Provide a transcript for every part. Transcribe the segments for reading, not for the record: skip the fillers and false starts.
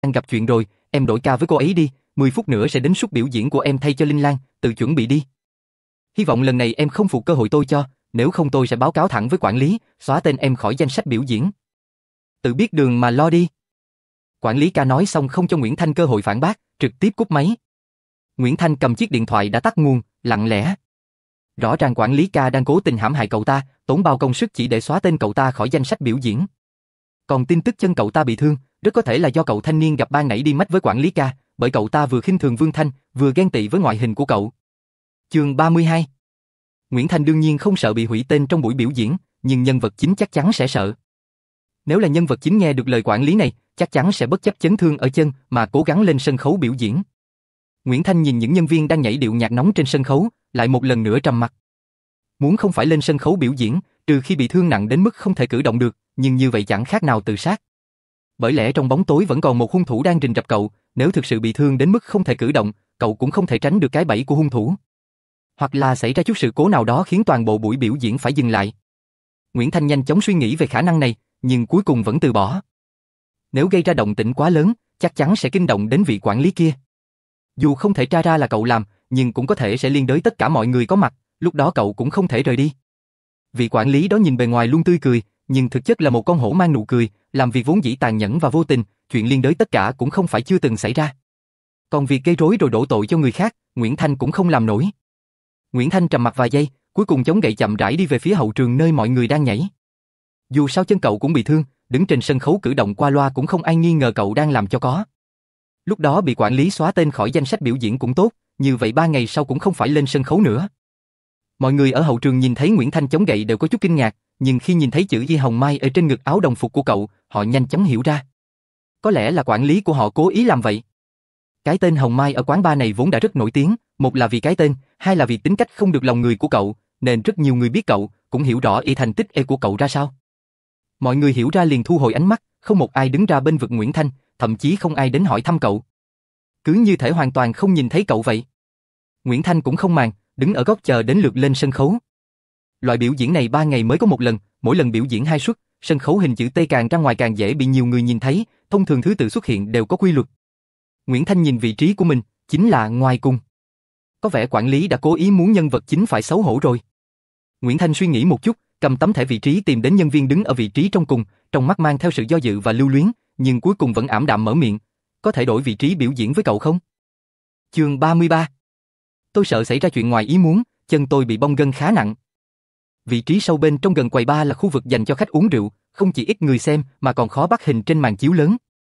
Lan gặp chuyện rồi, em đổi ca với cô ấy đi, 10 phút nữa sẽ đến suất biểu diễn của em thay cho Linh Lan, tự chuẩn bị đi. Hy vọng lần này em không phụ cơ hội tôi cho, nếu không tôi sẽ báo cáo thẳng với quản lý, xóa tên em khỏi danh sách biểu diễn. Tự biết đường mà lo đi. Quản lý ca nói xong không cho Nguyễn Thanh cơ hội phản bác, trực tiếp cúp máy. Nguyễn Thanh cầm chiếc điện thoại đã tắt nguồn, lặng lẽ. Rõ ràng quản lý ca đang cố tình hãm hại cậu ta, tốn bao công sức chỉ để xóa tên cậu ta khỏi danh sách biểu diễn. Còn tin tức chân cậu ta bị thương, rất có thể là do cậu thanh niên gặp ban nãy đi mách với quản lý ca, bởi cậu ta vừa khinh thường Vương Thanh, vừa ghen tị với ngoại hình của cậu. Chương 32. Nguyễn Thanh đương nhiên không sợ bị hủy tên trong buổi biểu diễn, nhưng nhân vật chính chắc chắn sẽ sợ. Nếu là nhân vật chính nghe được lời quản lý này, chắc chắn sẽ bất chấp chấn thương ở chân mà cố gắng lên sân khấu biểu diễn. Nguyễn Thanh nhìn những nhân viên đang nhảy điệu nhạc nóng trên sân khấu, lại một lần nữa trầm mặc. Muốn không phải lên sân khấu biểu diễn, trừ khi bị thương nặng đến mức không thể cử động được, nhưng như vậy chẳng khác nào tự sát. Bởi lẽ trong bóng tối vẫn còn một hung thủ đang rình rập cậu, nếu thực sự bị thương đến mức không thể cử động, cậu cũng không thể tránh được cái bẫy của hung thủ. Hoặc là xảy ra chút sự cố nào đó khiến toàn bộ buổi biểu diễn phải dừng lại. Nguyễn Thanh nhanh chóng suy nghĩ về khả năng này, nhưng cuối cùng vẫn từ bỏ. Nếu gây ra động tĩnh quá lớn, chắc chắn sẽ kinh động đến vị quản lý kia. Dù không thể tra ra là cậu làm, nhưng cũng có thể sẽ liên đới tất cả mọi người có mặt, lúc đó cậu cũng không thể rời đi. Vị quản lý đó nhìn bề ngoài luôn tươi cười, nhưng thực chất là một con hổ mang nụ cười, làm việc vốn dĩ tàn nhẫn và vô tình, chuyện liên đới tất cả cũng không phải chưa từng xảy ra. Còn việc gây rối rồi đổ tội cho người khác, Nguyễn Thanh cũng không làm nổi. Nguyễn Thanh trầm mặc vài giây, cuối cùng chống gậy chậm rãi đi về phía hậu trường nơi mọi người đang nhảy. Dù sao chân cậu cũng bị thương, đứng trên sân khấu cử động qua loa cũng không ai nghi ngờ cậu đang làm cho có. Lúc đó bị quản lý xóa tên khỏi danh sách biểu diễn cũng tốt, như vậy 3 ngày sau cũng không phải lên sân khấu nữa. Mọi người ở hậu trường nhìn thấy Nguyễn Thanh chống gậy đều có chút kinh ngạc, nhưng khi nhìn thấy chữ Y Hồng Mai ở trên ngực áo đồng phục của cậu, họ nhanh chóng hiểu ra. Có lẽ là quản lý của họ cố ý làm vậy. Cái tên Hồng Mai ở quán bar này vốn đã rất nổi tiếng, một là vì cái tên, hai là vì tính cách không được lòng người của cậu, nên rất nhiều người biết cậu, cũng hiểu rõ y thành tích của cậu ra sao. Mọi người hiểu ra liền thu hồi ánh mắt, không một ai đứng ra bên vực Nguyễn Thanh, thậm chí không ai đến hỏi thăm cậu. Cứ như thể hoàn toàn không nhìn thấy cậu vậy. Nguyễn Thanh cũng không màng, đứng ở góc chờ đến lượt lên sân khấu. Loại biểu diễn này 3 ngày mới có một lần, mỗi lần biểu diễn 2 suất, sân khấu hình chữ T càng ra ngoài càng dễ bị nhiều người nhìn thấy, thông thường thứ tự xuất hiện đều có quy luật. Nguyễn Thanh nhìn vị trí của mình, chính là ngoài cùng. Có vẻ quản lý đã cố ý muốn nhân vật chính phải xấu hổ rồi. Nguyễn Thanh suy nghĩ một chút, cầm tấm thẻ vị trí tìm đến nhân viên đứng ở vị trí trong cùng, trong mắt mang theo sự do dự và lưu luyến, nhưng cuối cùng vẫn ảm đạm mở miệng, có thể đổi vị trí biểu diễn với cậu không? Chương 33. Tôi sợ xảy ra chuyện ngoài ý muốn, chân tôi bị bong gân khá nặng. Vị trí sâu bên trong gần quầy bar là khu vực dành cho khách uống rượu, không chỉ ít người xem mà còn khó bắt hình trên màn chiếu lớn.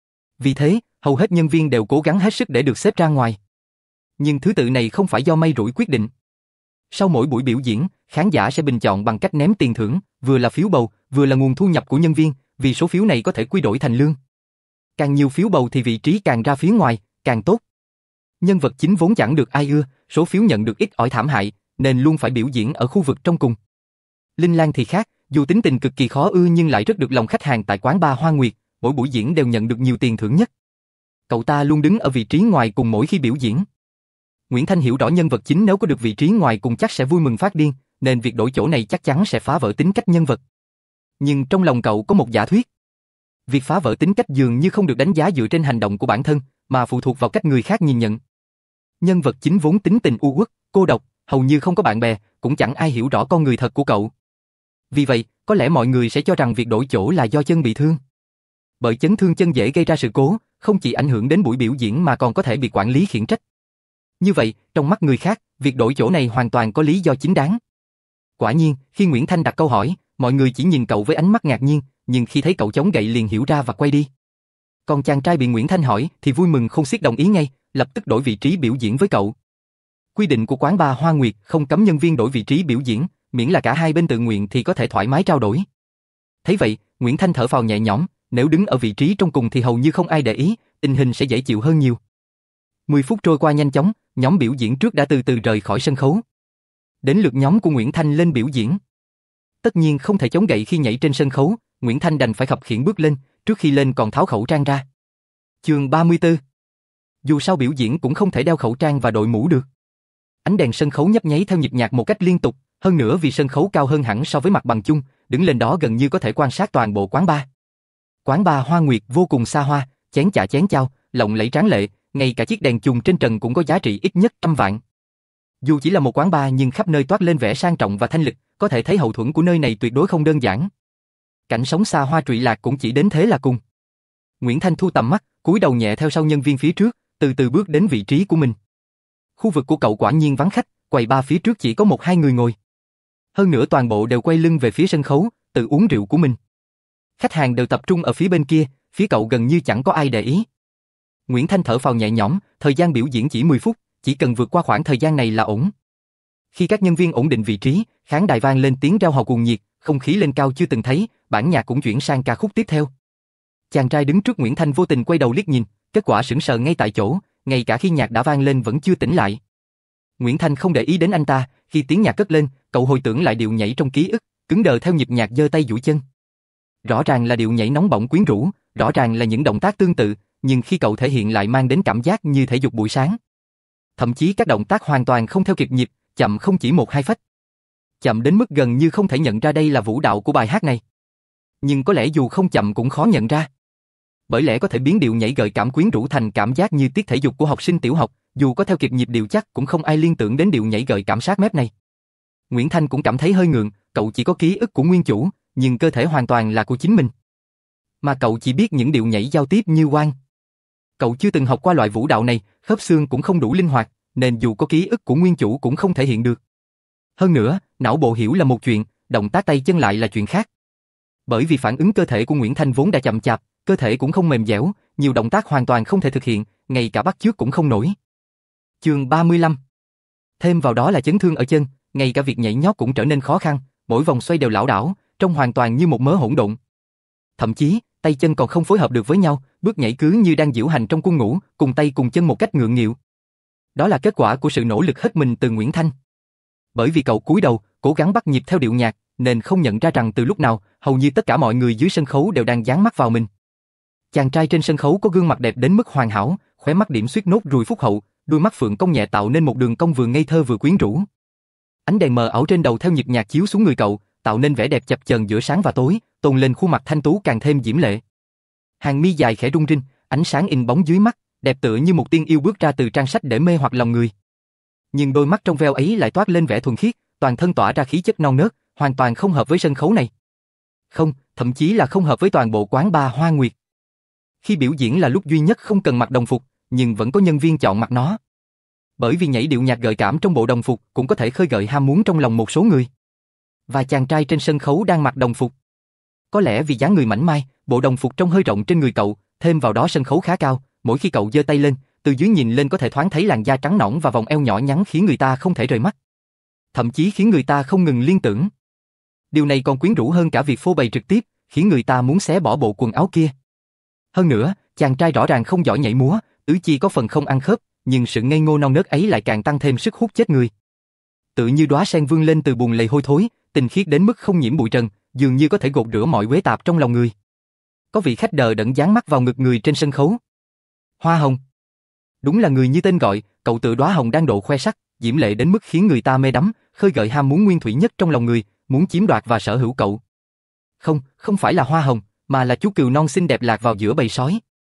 Vì thế, hầu hết nhân viên đều cố gắng hết sức để được xếp ra ngoài. Nhưng thứ tự này không phải do may rủi quyết định. Sau mỗi buổi biểu diễn, khán giả sẽ bình chọn bằng cách ném tiền thưởng, vừa là phiếu bầu, vừa là nguồn thu nhập của nhân viên, vì số phiếu này có thể quy đổi thành lương. Càng nhiều phiếu bầu thì vị trí càng ra phía ngoài, càng tốt. Nhân vật chính vốn chẳng được ai ưa, số phiếu nhận được ít ỏi thảm hại, nên luôn phải biểu diễn ở khu vực trong cùng. Linh Lan thì khác, dù tính tình cực kỳ khó ưa nhưng lại rất được lòng khách hàng tại quán bar Hoa Nguyệt, mỗi buổi diễn đều nhận được nhiều tiền thưởng nhất. Cậu ta luôn đứng ở vị trí ngoài cùng mỗi khi biểu diễn. Nguyễn Thanh hiểu rõ nhân vật chính nếu có được vị trí ngoài cùng chắc sẽ vui mừng phát điên, nên việc đổi chỗ này chắc chắn sẽ phá vỡ tính cách nhân vật. Nhưng trong lòng cậu có một giả thuyết. Việc phá vỡ tính cách dường như không được đánh giá dựa trên hành động của bản thân, mà phụ thuộc vào cách người khác nhìn nhận. Nhân vật chính vốn tính tình u uất, cô độc, hầu như không có bạn bè, cũng chẳng ai hiểu rõ con người thật của cậu. Vì vậy, có lẽ mọi người sẽ cho rằng việc đổi chỗ là do chân bị thương. Bởi chấn thương chân dễ gây ra sự cố, không chỉ ảnh hưởng đến buổi biểu diễn mà còn có thể bị quản lý khiển trách. Như vậy, trong mắt người khác, việc đổi chỗ này hoàn toàn có lý do chính đáng. Quả nhiên, khi Nguyễn Thanh đặt câu hỏi, mọi người chỉ nhìn cậu với ánh mắt ngạc nhiên, nhưng khi thấy cậu chống gậy liền hiểu ra và quay đi. Còn chàng trai bị Nguyễn Thanh hỏi thì vui mừng không xiết đồng ý ngay, lập tức đổi vị trí biểu diễn với cậu. Quy định của quán bar Hoa Nguyệt không cấm nhân viên đổi vị trí biểu diễn, miễn là cả hai bên tự nguyện thì có thể thoải mái trao đổi. Thấy vậy, Nguyễn Thanh thở phào nhẹ nhõm, nếu đứng ở vị trí trong cùng thì hầu như không ai để ý, tình hình sẽ dễ chịu hơn nhiều. 10 phút trôi qua nhanh chóng, nhóm biểu diễn trước đã từ từ rời khỏi sân khấu. Đến lượt nhóm của Nguyễn Thanh lên biểu diễn. Tất nhiên không thể chống gậy khi nhảy trên sân khấu, Nguyễn Thanh đành phải khập khiễng bước lên, trước khi lên còn tháo khẩu trang ra. Chương 34. Dù sao biểu diễn cũng không thể đeo khẩu trang và đội mũ được. Ánh đèn sân khấu nhấp nháy theo nhịp nhạc một cách liên tục, hơn nữa vì sân khấu cao hơn hẳn so với mặt bằng chung, đứng lên đó gần như có thể quan sát toàn bộ quán bar. Quán bar Hoa Nguyệt vô cùng xa hoa, chén chả chén chao, lộng lẫy tráng lệ, ngay cả chiếc đèn chùm trên trần cũng có giá trị ít nhất 100 vạn. Dù chỉ là một quán bar nhưng khắp nơi toát lên vẻ sang trọng và thanh lịch, có thể thấy hậu thuẫn của nơi này tuyệt đối không đơn giản. Cảnh sống xa hoa trụy lạc cũng chỉ đến thế là cùng. Nguyễn Thanh thu tầm mắt, cúi đầu nhẹ theo sau nhân viên phía trước, từ từ bước đến vị trí của mình. Khu vực của cậu quả nhiên vắng khách, quầy bar phía trước chỉ có 1-2 người ngồi. Hơn nữa toàn bộ đều quay lưng về phía sân khấu, tự uống rượu của mình. Khách hàng đều tập trung ở phía bên kia, phía cậu gần như chẳng có ai để ý. Nguyễn Thanh thở phào nhẹ nhõm, thời gian biểu diễn chỉ 10 phút, chỉ cần vượt qua khoảng thời gian này là ổn. Khi các nhân viên ổn định vị trí, khán đài vang lên tiếng reo hò cuồng nhiệt, không khí lên cao chưa từng thấy, bản nhạc cũng chuyển sang ca khúc tiếp theo. Chàng trai đứng trước Nguyễn Thanh vô tình quay đầu liếc nhìn, kết quả sững sờ ngay tại chỗ, ngay cả khi nhạc đã vang lên vẫn chưa tỉnh lại. Nguyễn Thanh không để ý đến anh ta, khi tiếng nhạc cất lên, cậu hồi tưởng lại điệu nhảy trong ký ức, cứng đờ theo nhịp nhạc giơ tay duỗi chân. Rõ ràng là điệu nhảy nóng bỏng quyến rũ, rõ ràng là những động tác tương tự, nhưng khi cậu thể hiện lại mang đến cảm giác như thể dục buổi sáng. Thậm chí các động tác hoàn toàn không theo kịp nhịp, chậm không chỉ 1-2 phách. Chậm đến mức gần như không thể nhận ra đây là vũ đạo của bài hát này. Nhưng có lẽ dù không chậm cũng khó nhận ra. Bởi lẽ có thể biến điệu nhảy gợi cảm quyến rũ thành cảm giác như tiết thể dục của học sinh tiểu học, dù có theo kịp nhịp điệu chắc cũng không ai liên tưởng đến điệu nhảy gợi cảm sát mép này. Nguyễn Thanh cũng cảm thấy hơi ngượng, cậu chỉ có ký ức của nguyên chủ, nhưng cơ thể hoàn toàn là của chính mình. Mà cậu chỉ biết những điệu nhảy giao tiếp như Quang. Cậu chưa từng học qua loại vũ đạo này, khớp xương cũng không đủ linh hoạt, nên dù có ký ức của nguyên chủ cũng không thể hiện được. Hơn nữa, não bộ hiểu là một chuyện, động tác tay chân lại là chuyện khác. Bởi vì phản ứng cơ thể của Nguyễn Thanh vốn đã chậm chạp, cơ thể cũng không mềm dẻo, nhiều động tác hoàn toàn không thể thực hiện, ngay cả bắt chước cũng không nổi. Chương 35. Thêm vào đó là chấn thương ở chân, ngay cả việc nhảy nhót cũng trở nên khó khăn, mỗi vòng xoay đều lảo đảo, trông hoàn toàn như một mớ hỗn độn. Thậm chí, tay chân còn không phối hợp được với nhau, bước nhảy cứ như đang diễu hành trong quân ngũ, cùng tay cùng chân một cách ngượng nghịu. Đó là kết quả của sự nỗ lực hết mình từ Nguyễn Thanh. Bởi vì cậu cúi đầu, cố gắng bắt nhịp theo điệu nhạc, nên không nhận ra rằng từ lúc nào, hầu như tất cả mọi người dưới sân khấu đều đang dán mắt vào mình. Chàng trai trên sân khấu có gương mặt đẹp đến mức hoàn hảo, khóe mắt điểm xuyết nốt ruồi phúc hậu, đôi mắt phượng cong nhẹ tạo nên một đường cong vừa ngây thơ vừa quyến rũ. Ánh đèn mờ ảo trên đầu theo nhịp nhạc chiếu xuống người cậu, tạo nên vẻ đẹp chập chờn giữa sáng và tối, tôn lên khuôn mặt thanh tú càng thêm diễm lệ. Hàng mi dài khẽ rung rinh, ánh sáng in bóng dưới mắt, đẹp tựa như một tiên yêu bước ra từ trang sách để mê hoặc lòng người. Nhưng đôi mắt trong veo ấy lại toát lên vẻ thuần khiết, toàn thân tỏa ra khí chất non nớt, hoàn toàn không hợp với sân khấu này. Không, thậm chí là không hợp với toàn bộ quán bar Hoa Nguyệt. Khi biểu diễn là lúc duy nhất không cần mặc đồng phục, nhưng vẫn có nhân viên chọn mặc nó. Bởi vì nhảy điệu nhạc gợi cảm trong bộ đồng phục cũng có thể khơi gợi ham muốn trong lòng một số người. Và chàng trai trên sân khấu đang mặc đồng phục. Có lẽ vì dáng người mảnh mai, bộ đồng phục trông hơi rộng trên người cậu, thêm vào đó sân khấu khá cao, mỗi khi cậu giơ tay lên, từ dưới nhìn lên có thể thoáng thấy làn da trắng nõn và vòng eo nhỏ nhắn khiến người ta không thể rời mắt. Thậm chí khiến người ta không ngừng liên tưởng. Điều này còn quyến rũ hơn cả việc phô bày trực tiếp, khiến người ta muốn xé bỏ bộ quần áo kia. Hơn nữa, chàng trai rõ ràng không giỏi nhảy múa, tứ chi có phần không ăn khớp, nhưng sự ngây ngô non nớt ấy lại càng tăng thêm sức hút chết người. Tự như đóa sen vươn lên từ bùn lầy hôi thối, tinh khiết đến mức không nhiễm bụi trần, dường như có thể gột rửa mọi uế tạp trong lòng người. Có vị khách đờ đẫn dán mắt vào ngực người trên sân khấu. Hoa hồng. Đúng là người như tên gọi, cậu tựa đóa hồng đang độ khoe sắc, diễm lệ đến mức khiến người ta mê đắm, khơi gợi ham muốn nguyên thủy nhất trong lòng người, muốn chiếm đoạt và sở hữu cậu. Không, không phải là hoa hồng, mà là chú cừu non xinh đẹp lạc vào giữa bầy sói.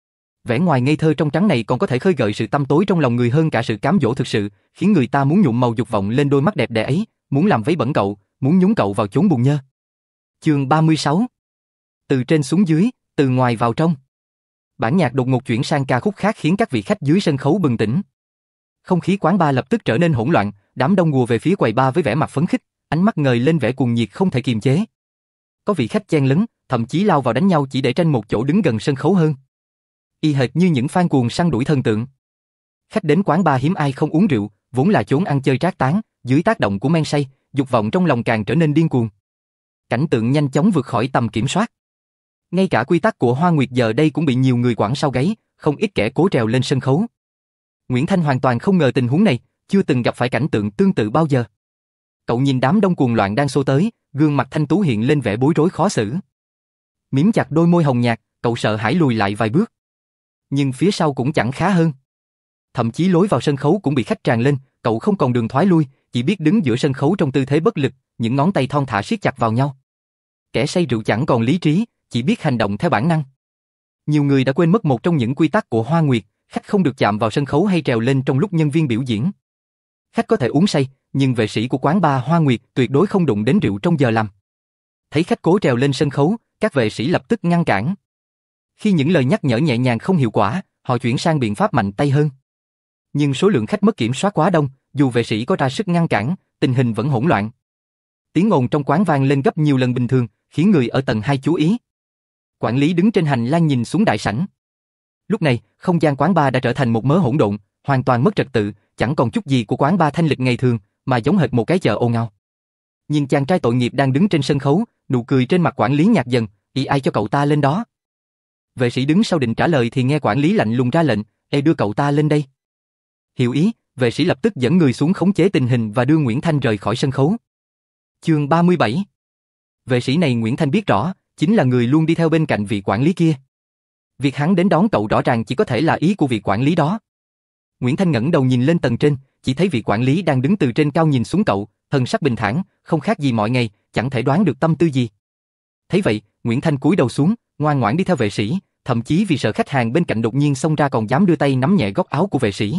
Vẻ ngoài ngây thơ trong trắng này còn có thể khơi gợi sự tăm tối trong lòng người hơn cả sự cám dỗ thực sự, khiến người ta muốn nhuộm màu dục vọng lên đôi mắt đẹp đẽ ấy, muốn làm vấy bẩn cậu, muốn nhúng cậu vào chốn buồn nhơ. Chương 36. Từ trên xuống dưới, từ ngoài vào trong. Bản nhạc đột ngột chuyển sang ca khúc khác khiến các vị khách dưới sân khấu bừng tỉnh. Không khí quán bar lập tức trở nên hỗn loạn, đám đông ùa về phía quầy bar với vẻ mặt phấn khích, ánh mắt ngời lên vẻ cuồng nhiệt không thể kiềm chế. Có vị khách chen lấn, thậm chí lao vào đánh nhau chỉ để tranh một chỗ đứng gần sân khấu hơn. Y hệt như những fan cuồng săn đuổi thần tượng. Khách đến quán bar hiếm ai không uống rượu, vốn là chốn ăn chơi trác tán, dưới tác động của men say, dục vọng trong lòng càng trở nên điên cuồng. Cảnh tượng nhanh chóng vượt khỏi tầm kiểm soát. Ngay cả quy tắc của Hoa Nguyệt giờ đây cũng bị nhiều người quẳng sau gáy, không ít kẻ cố trèo lên sân khấu. Nguyễn Thanh hoàn toàn không ngờ tình huống này, chưa từng gặp phải cảnh tượng tương tự bao giờ. Cậu nhìn đám đông cuồng loạn đang xô tới, gương mặt thanh tú hiện lên vẻ bối rối khó xử. Mím chặt đôi môi hồng nhạt, cậu sợ hãi lùi lại vài bước. Nhưng phía sau cũng chẳng khá hơn. Thậm chí lối vào sân khấu cũng bị khách tràn lên, cậu không còn đường thoái lui, chỉ biết đứng giữa sân khấu trong tư thế bất lực, những ngón tay thon thả siết chặt vào nhau. Kẻ say rượu chẳng còn lý trí, chỉ biết hành động theo bản năng. Nhiều người đã quên mất một trong những quy tắc của Hoa Nguyệt, khách không được chạm vào sân khấu hay trèo lên trong lúc nhân viên biểu diễn. Khách có thể uống say, nhưng vệ sĩ của quán bar Hoa Nguyệt tuyệt đối không đụng đến rượu trong giờ làm. Thấy khách cố trèo lên sân khấu, các vệ sĩ lập tức ngăn cản. Khi những lời nhắc nhở nhẹ nhàng không hiệu quả, họ chuyển sang biện pháp mạnh tay hơn. Nhưng số lượng khách mất kiểm soát quá đông, dù vệ sĩ có ra sức ngăn cản, tình hình vẫn hỗn loạn. Tiếng ồn trong quán vang lên gấp nhiều lần bình thường, khiến người ở tầng 2 chú ý. Quản lý đứng trên hành lang nhìn xuống đại sảnh. Lúc này, không gian quán bar đã trở thành một mớ hỗn độn, hoàn toàn mất trật tự, chẳng còn chút gì của quán bar thanh lịch ngày thường, mà giống hệt một cái chợ ồn ào. Nhìn chàng trai tội nghiệp đang đứng trên sân khấu, nụ cười trên mặt quản lý nhạt dần, ai cho cậu ta lên đó. Vệ sĩ đứng sau định trả lời thì nghe quản lý lạnh lùng ra lệnh, đưa cậu ta lên đây. Hiểu ý, vệ sĩ lập tức dẫn người xuống khống chế tình hình và đưa Nguyễn Thanh rời khỏi sân khấu. Chương 37. Vệ sĩ này Nguyễn Thanh biết rõ, chính là người luôn đi theo bên cạnh vị quản lý kia. Việc hắn đến đón cậu rõ ràng chỉ có thể là ý của vị quản lý đó. Nguyễn Thanh ngẩng đầu nhìn lên tầng trên, chỉ thấy vị quản lý đang đứng từ trên cao nhìn xuống cậu, thần sắc bình thản, không khác gì mọi ngày, chẳng thể đoán được tâm tư gì. Thấy vậy, Nguyễn Thanh cúi đầu xuống, ngoan ngoãn đi theo vệ sĩ, thậm chí vì sợ khách hàng bên cạnh đột nhiên xông ra còn dám đưa tay nắm nhẹ góc áo của vệ sĩ.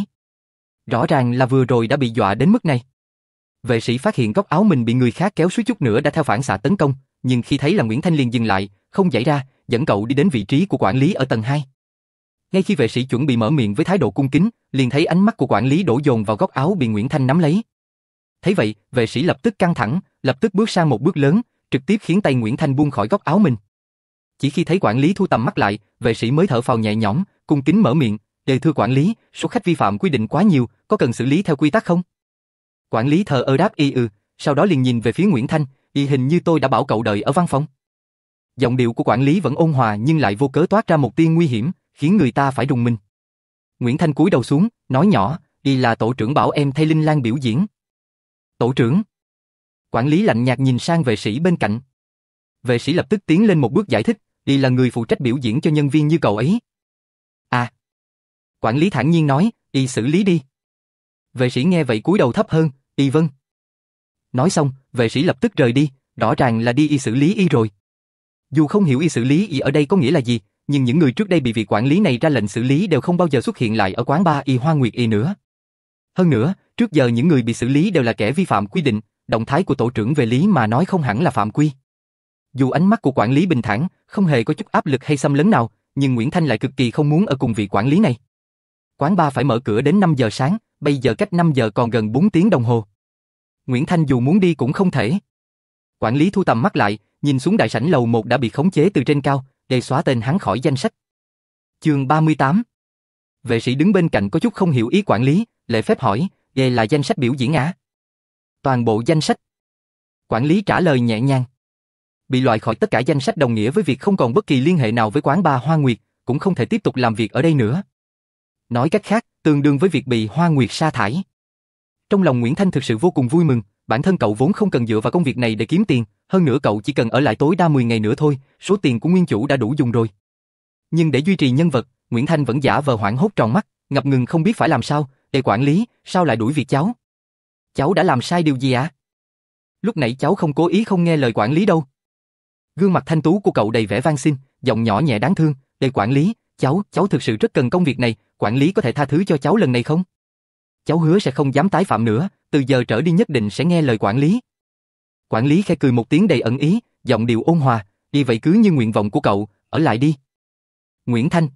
Rõ ràng là vừa rồi đã bị dọa đến mức này. Vệ sĩ phát hiện góc áo mình bị người khác kéo suýt chút nữa đã theo phản xạ tấn công, nhưng khi thấy là Nguyễn Thanh liền dừng lại, không giãy ra, dẫn cậu đi đến vị trí của quản lý ở tầng 2. Ngay khi vệ sĩ chuẩn bị mở miệng với thái độ cung kính, liền thấy ánh mắt của quản lý đổ dồn vào góc áo bị Nguyễn Thanh nắm lấy. Thấy vậy, vệ sĩ lập tức căng thẳng, lập tức bước sang một bước lớn, trực tiếp khiến tay Nguyễn Thanh buông khỏi góc áo mình. Chỉ khi thấy quản lý thu tầm mắt lại, vệ sĩ mới thở phào nhẹ nhõm, cung kính mở miệng, thưa quản lý, số khách vi phạm quy định quá nhiều, có cần xử lý theo quy tắc không? Quản lý thờ ơ đáp sau đó liền nhìn về phía Nguyễn Thanh, hình như tôi đã bảo cậu đợi ở văn phòng. Giọng điệu của quản lý vẫn ôn hòa nhưng lại vô cớ toát ra một tia nguy hiểm, khiến người ta phải rùng mình. Nguyễn Thanh cúi đầu xuống, nói nhỏ, là tổ trưởng bảo em thay Linh Lan biểu diễn. Tổ trưởng? Quản lý lạnh nhạt nhìn sang vệ sĩ bên cạnh. Vệ sĩ lập tức tiến lên một bước giải thích, là người phụ trách biểu diễn cho nhân viên như cậu ấy. À. Quản lý thản nhiên nói, xử lý đi. Vệ sĩ nghe vậy cúi đầu thấp hơn, vâng. Nói xong, vệ sĩ lập tức rời đi, rõ ràng là đi xử lý rồi. Dù không hiểu xử lý ở đây có nghĩa là gì, nhưng những người trước đây bị vị quản lý này ra lệnh xử lý đều không bao giờ xuất hiện lại ở quán bar Hoa Nguyệt nữa. Hơn nữa, trước giờ những người bị xử lý đều là kẻ vi phạm quy định, động thái của tổ trưởng về lý mà nói không hẳn là phạm quy. Dù ánh mắt của quản lý bình thản, không hề có chút áp lực hay xâm lấn nào, nhưng Nguyễn Thanh lại cực kỳ không muốn ở cùng vị quản lý này. Quán bar phải mở cửa đến 5 giờ sáng, bây giờ cách 5 giờ còn gần 4 tiếng đồng hồ. Nguyễn Thanh dù muốn đi cũng không thể. Quản lý thu tầm mắt lại, nhìn xuống đại sảnh lầu 1 đã bị khống chế từ trên cao, để xóa tên hắn khỏi danh sách. Chương 38. Vệ sĩ đứng bên cạnh có chút không hiểu ý quản lý, lễ phép hỏi, là danh sách biểu diễn à? Toàn bộ danh sách. Quản lý trả lời nhẹ nhàng. Bị loại khỏi tất cả danh sách đồng nghĩa với việc không còn bất kỳ liên hệ nào với quán bar Hoa Nguyệt, cũng không thể tiếp tục làm việc ở đây nữa. Nói cách khác, tương đương với việc bị Hoa Nguyệt sa thải. Trong lòng Nguyễn Thanh thực sự vô cùng vui mừng, bản thân cậu vốn không cần dựa vào công việc này để kiếm tiền, hơn nữa cậu chỉ cần ở lại tối đa 10 ngày nữa thôi, số tiền của nguyên chủ đã đủ dùng rồi. Nhưng để duy trì nhân vật, Nguyễn Thanh vẫn giả vờ hoảng hốt tròn mắt, ngập ngừng không biết phải làm sao, quản lý, sao lại đuổi việc cháu? Cháu đã làm sai điều gì ạ? Lúc nãy cháu không cố ý không nghe lời quản lý đâu. Gương mặt thanh tú của cậu đầy vẻ van xin, giọng nhỏ nhẹ đáng thương, quản lý, cháu thực sự rất cần công việc này, quản lý có thể tha thứ cho cháu lần này không? Cháu hứa sẽ không dám tái phạm nữa, từ giờ trở đi nhất định sẽ nghe lời quản lý. Quản lý khẽ cười một tiếng đầy ẩn ý, giọng điệu ôn hòa, vậy cứ như nguyện vọng của cậu, ở lại đi. Nguyễn Thanh,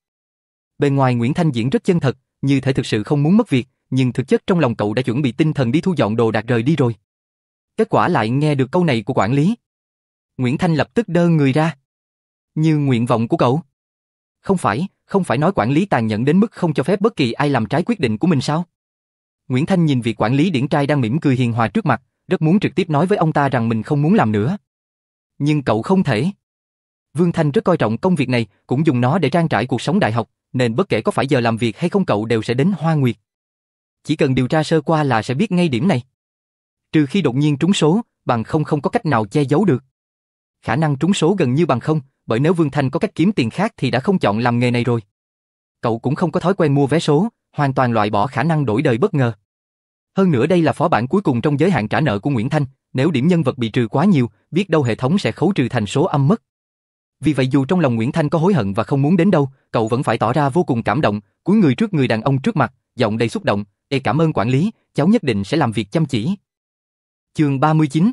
Bên ngoài Nguyễn Thanh diễn rất chân thật, như thể thực sự không muốn mất việc, nhưng thực chất trong lòng cậu đã chuẩn bị tinh thần đi thu dọn đồ đạc rời đi rồi. Kết quả lại nghe được câu này của quản lý. Nguyễn Thanh lập tức đơ người ra. Như nguyện vọng của cậu? Không phải nói quản lý tàn nhẫn đến mức không cho phép bất kỳ ai làm trái quyết định của mình sao? Nguyễn Thanh nhìn vị quản lý điển trai đang mỉm cười hiền hòa trước mặt, rất muốn trực tiếp nói với ông ta rằng mình không muốn làm nữa. Nhưng cậu không thể. Vương Thanh rất coi trọng công việc này, cũng dùng nó để trang trải cuộc sống đại học, nên bất kể có phải giờ làm việc hay không cậu đều sẽ đến Hoa Nguyệt. Chỉ cần điều tra sơ qua là sẽ biết ngay điểm này. Trừ khi đột nhiên trúng số, bằng không có cách nào che giấu được. Khả năng trúng số gần như bằng không, bởi nếu Vương Thanh có cách kiếm tiền khác thì đã không chọn làm nghề này rồi. Cậu cũng không có thói quen mua vé số, hoàn toàn loại bỏ khả năng đổi đời bất ngờ. Hơn nữa đây là phó bản cuối cùng trong giới hạn trả nợ của Nguyễn Thanh, nếu điểm nhân vật bị trừ quá nhiều, biết đâu hệ thống sẽ khấu trừ thành số âm mất. Vì vậy dù trong lòng Nguyễn Thanh có hối hận và không muốn đến đâu, cậu vẫn phải tỏ ra vô cùng cảm động, cúi người trước người đàn ông trước mặt, giọng đầy xúc động, cảm ơn quản lý, cháu nhất định sẽ làm việc chăm chỉ. Chương 39.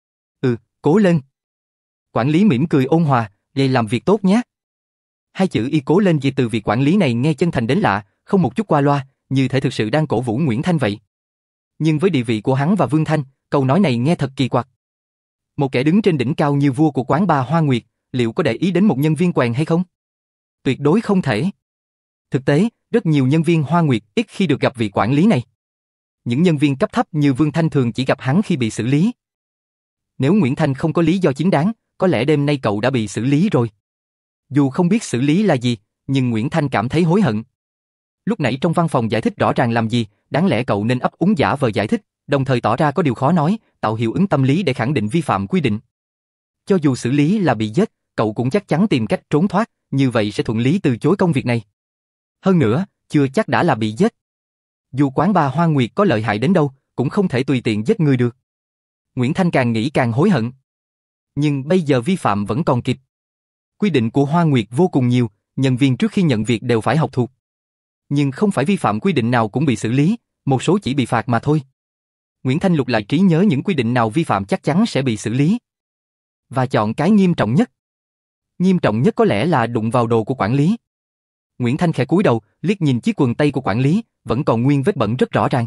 Cố lên. Quản lý mỉm cười ôn hòa, làm việc tốt nhé. Hai chữ y cố lên gì từ vị quản lý này nghe chân thành đến lạ, không một chút qua loa, như thể thực sự đang cổ vũ Nguyễn Thanh vậy. Nhưng với địa vị của hắn và Vương Thanh, câu nói này nghe thật kỳ quặc. Một kẻ đứng trên đỉnh cao như vua của quán bar Hoa Nguyệt, liệu có để ý đến một nhân viên quèn hay không? Tuyệt đối không thể. Thực tế, rất nhiều nhân viên Hoa Nguyệt ít khi được gặp vị quản lý này. Những nhân viên cấp thấp như Vương Thanh thường chỉ gặp hắn khi bị xử lý. Nếu Nguyễn Thanh không có lý do chính đáng, có lẽ đêm nay cậu đã bị xử lý rồi. Dù không biết xử lý là gì, nhưng Nguyễn Thanh cảm thấy hối hận. Lúc nãy trong văn phòng giải thích rõ ràng làm gì, đáng lẽ cậu nên ấp úng giả vờ giải thích, đồng thời tỏ ra có điều khó nói, tạo hiệu ứng tâm lý để khẳng định vi phạm quy định. Cho dù xử lý là bị giết, cậu cũng chắc chắn tìm cách trốn thoát, như vậy sẽ thuận lý từ chối công việc này. Hơn nữa, chưa chắc đã là bị giết. Dù quán bar Hoa Nguyệt có lợi hại đến đâu, cũng không thể tùy tiện giết người được. Nguyễn Thanh càng nghĩ càng hối hận. Nhưng bây giờ vi phạm vẫn còn kịp. Quy định của Hoa Nguyệt vô cùng nhiều, nhân viên trước khi nhận việc đều phải học thuộc. Nhưng không phải vi phạm quy định nào cũng bị xử lý, một số chỉ bị phạt mà thôi. Nguyễn Thanh lục lại trí nhớ những quy định nào vi phạm chắc chắn sẽ bị xử lý. Và chọn cái nghiêm trọng nhất. Nghiêm trọng nhất có lẽ là đụng vào đồ của quản lý. Nguyễn Thanh khẽ cúi đầu, liếc nhìn chiếc quần tây của quản lý, vẫn còn nguyên vết bẩn rất rõ ràng.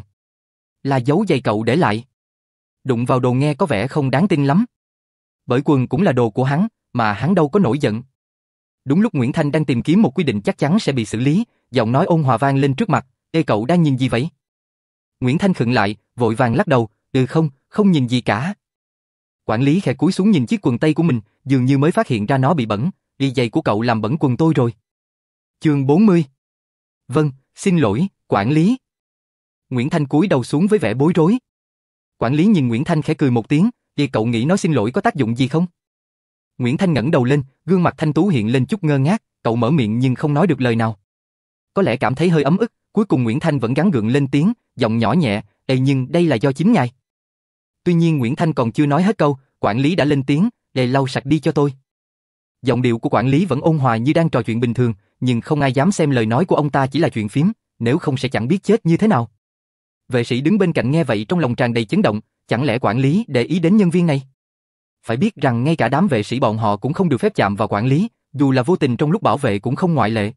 Là dấu giày cậu để lại. Đụng vào đồ nghe có vẻ không đáng tin lắm. Bởi quần cũng là đồ của hắn, mà hắn đâu có nổi giận. Đúng lúc Nguyễn Thanh đang tìm kiếm một quy định chắc chắn sẽ bị xử lý, giọng nói ôn hòa vang lên trước mặt, cậu đang nhìn gì vậy? Nguyễn Thanh khựng lại, vội vàng lắc đầu, không nhìn gì cả. Quản lý khẽ cúi xuống nhìn chiếc quần tây của mình, dường như mới phát hiện ra nó bị bẩn, giày của cậu làm bẩn quần tôi rồi. Chương 40. Vâng, xin lỗi, quản lý. Nguyễn Thanh cúi đầu xuống với vẻ bối rối. Quản lý nhìn Nguyễn Thanh khẽ cười một tiếng, cậu nghĩ nói xin lỗi có tác dụng gì không? Nguyễn Thanh ngẩng đầu lên, gương mặt thanh tú hiện lên chút ngơ ngác, cậu mở miệng nhưng không nói được lời nào. Có lẽ cảm thấy hơi ấm ức, cuối cùng Nguyễn Thanh vẫn gắng gượng lên tiếng, giọng nhỏ nhẹ, nhưng đây là do chính ngài. Tuy nhiên Nguyễn Thanh còn chưa nói hết câu, quản lý đã lên tiếng, lau sạch đi cho tôi. Giọng điệu của quản lý vẫn ôn hòa như đang trò chuyện bình thường, nhưng không ai dám xem lời nói của ông ta chỉ là chuyện phiếm, nếu không sẽ chẳng biết chết như thế nào. Vệ sĩ đứng bên cạnh nghe vậy trong lòng tràn đầy chấn động, chẳng lẽ quản lý để ý đến nhân viên này? Phải biết rằng ngay cả đám vệ sĩ bọn họ cũng không được phép chạm vào quản lý, dù là vô tình trong lúc bảo vệ cũng không ngoại lệ.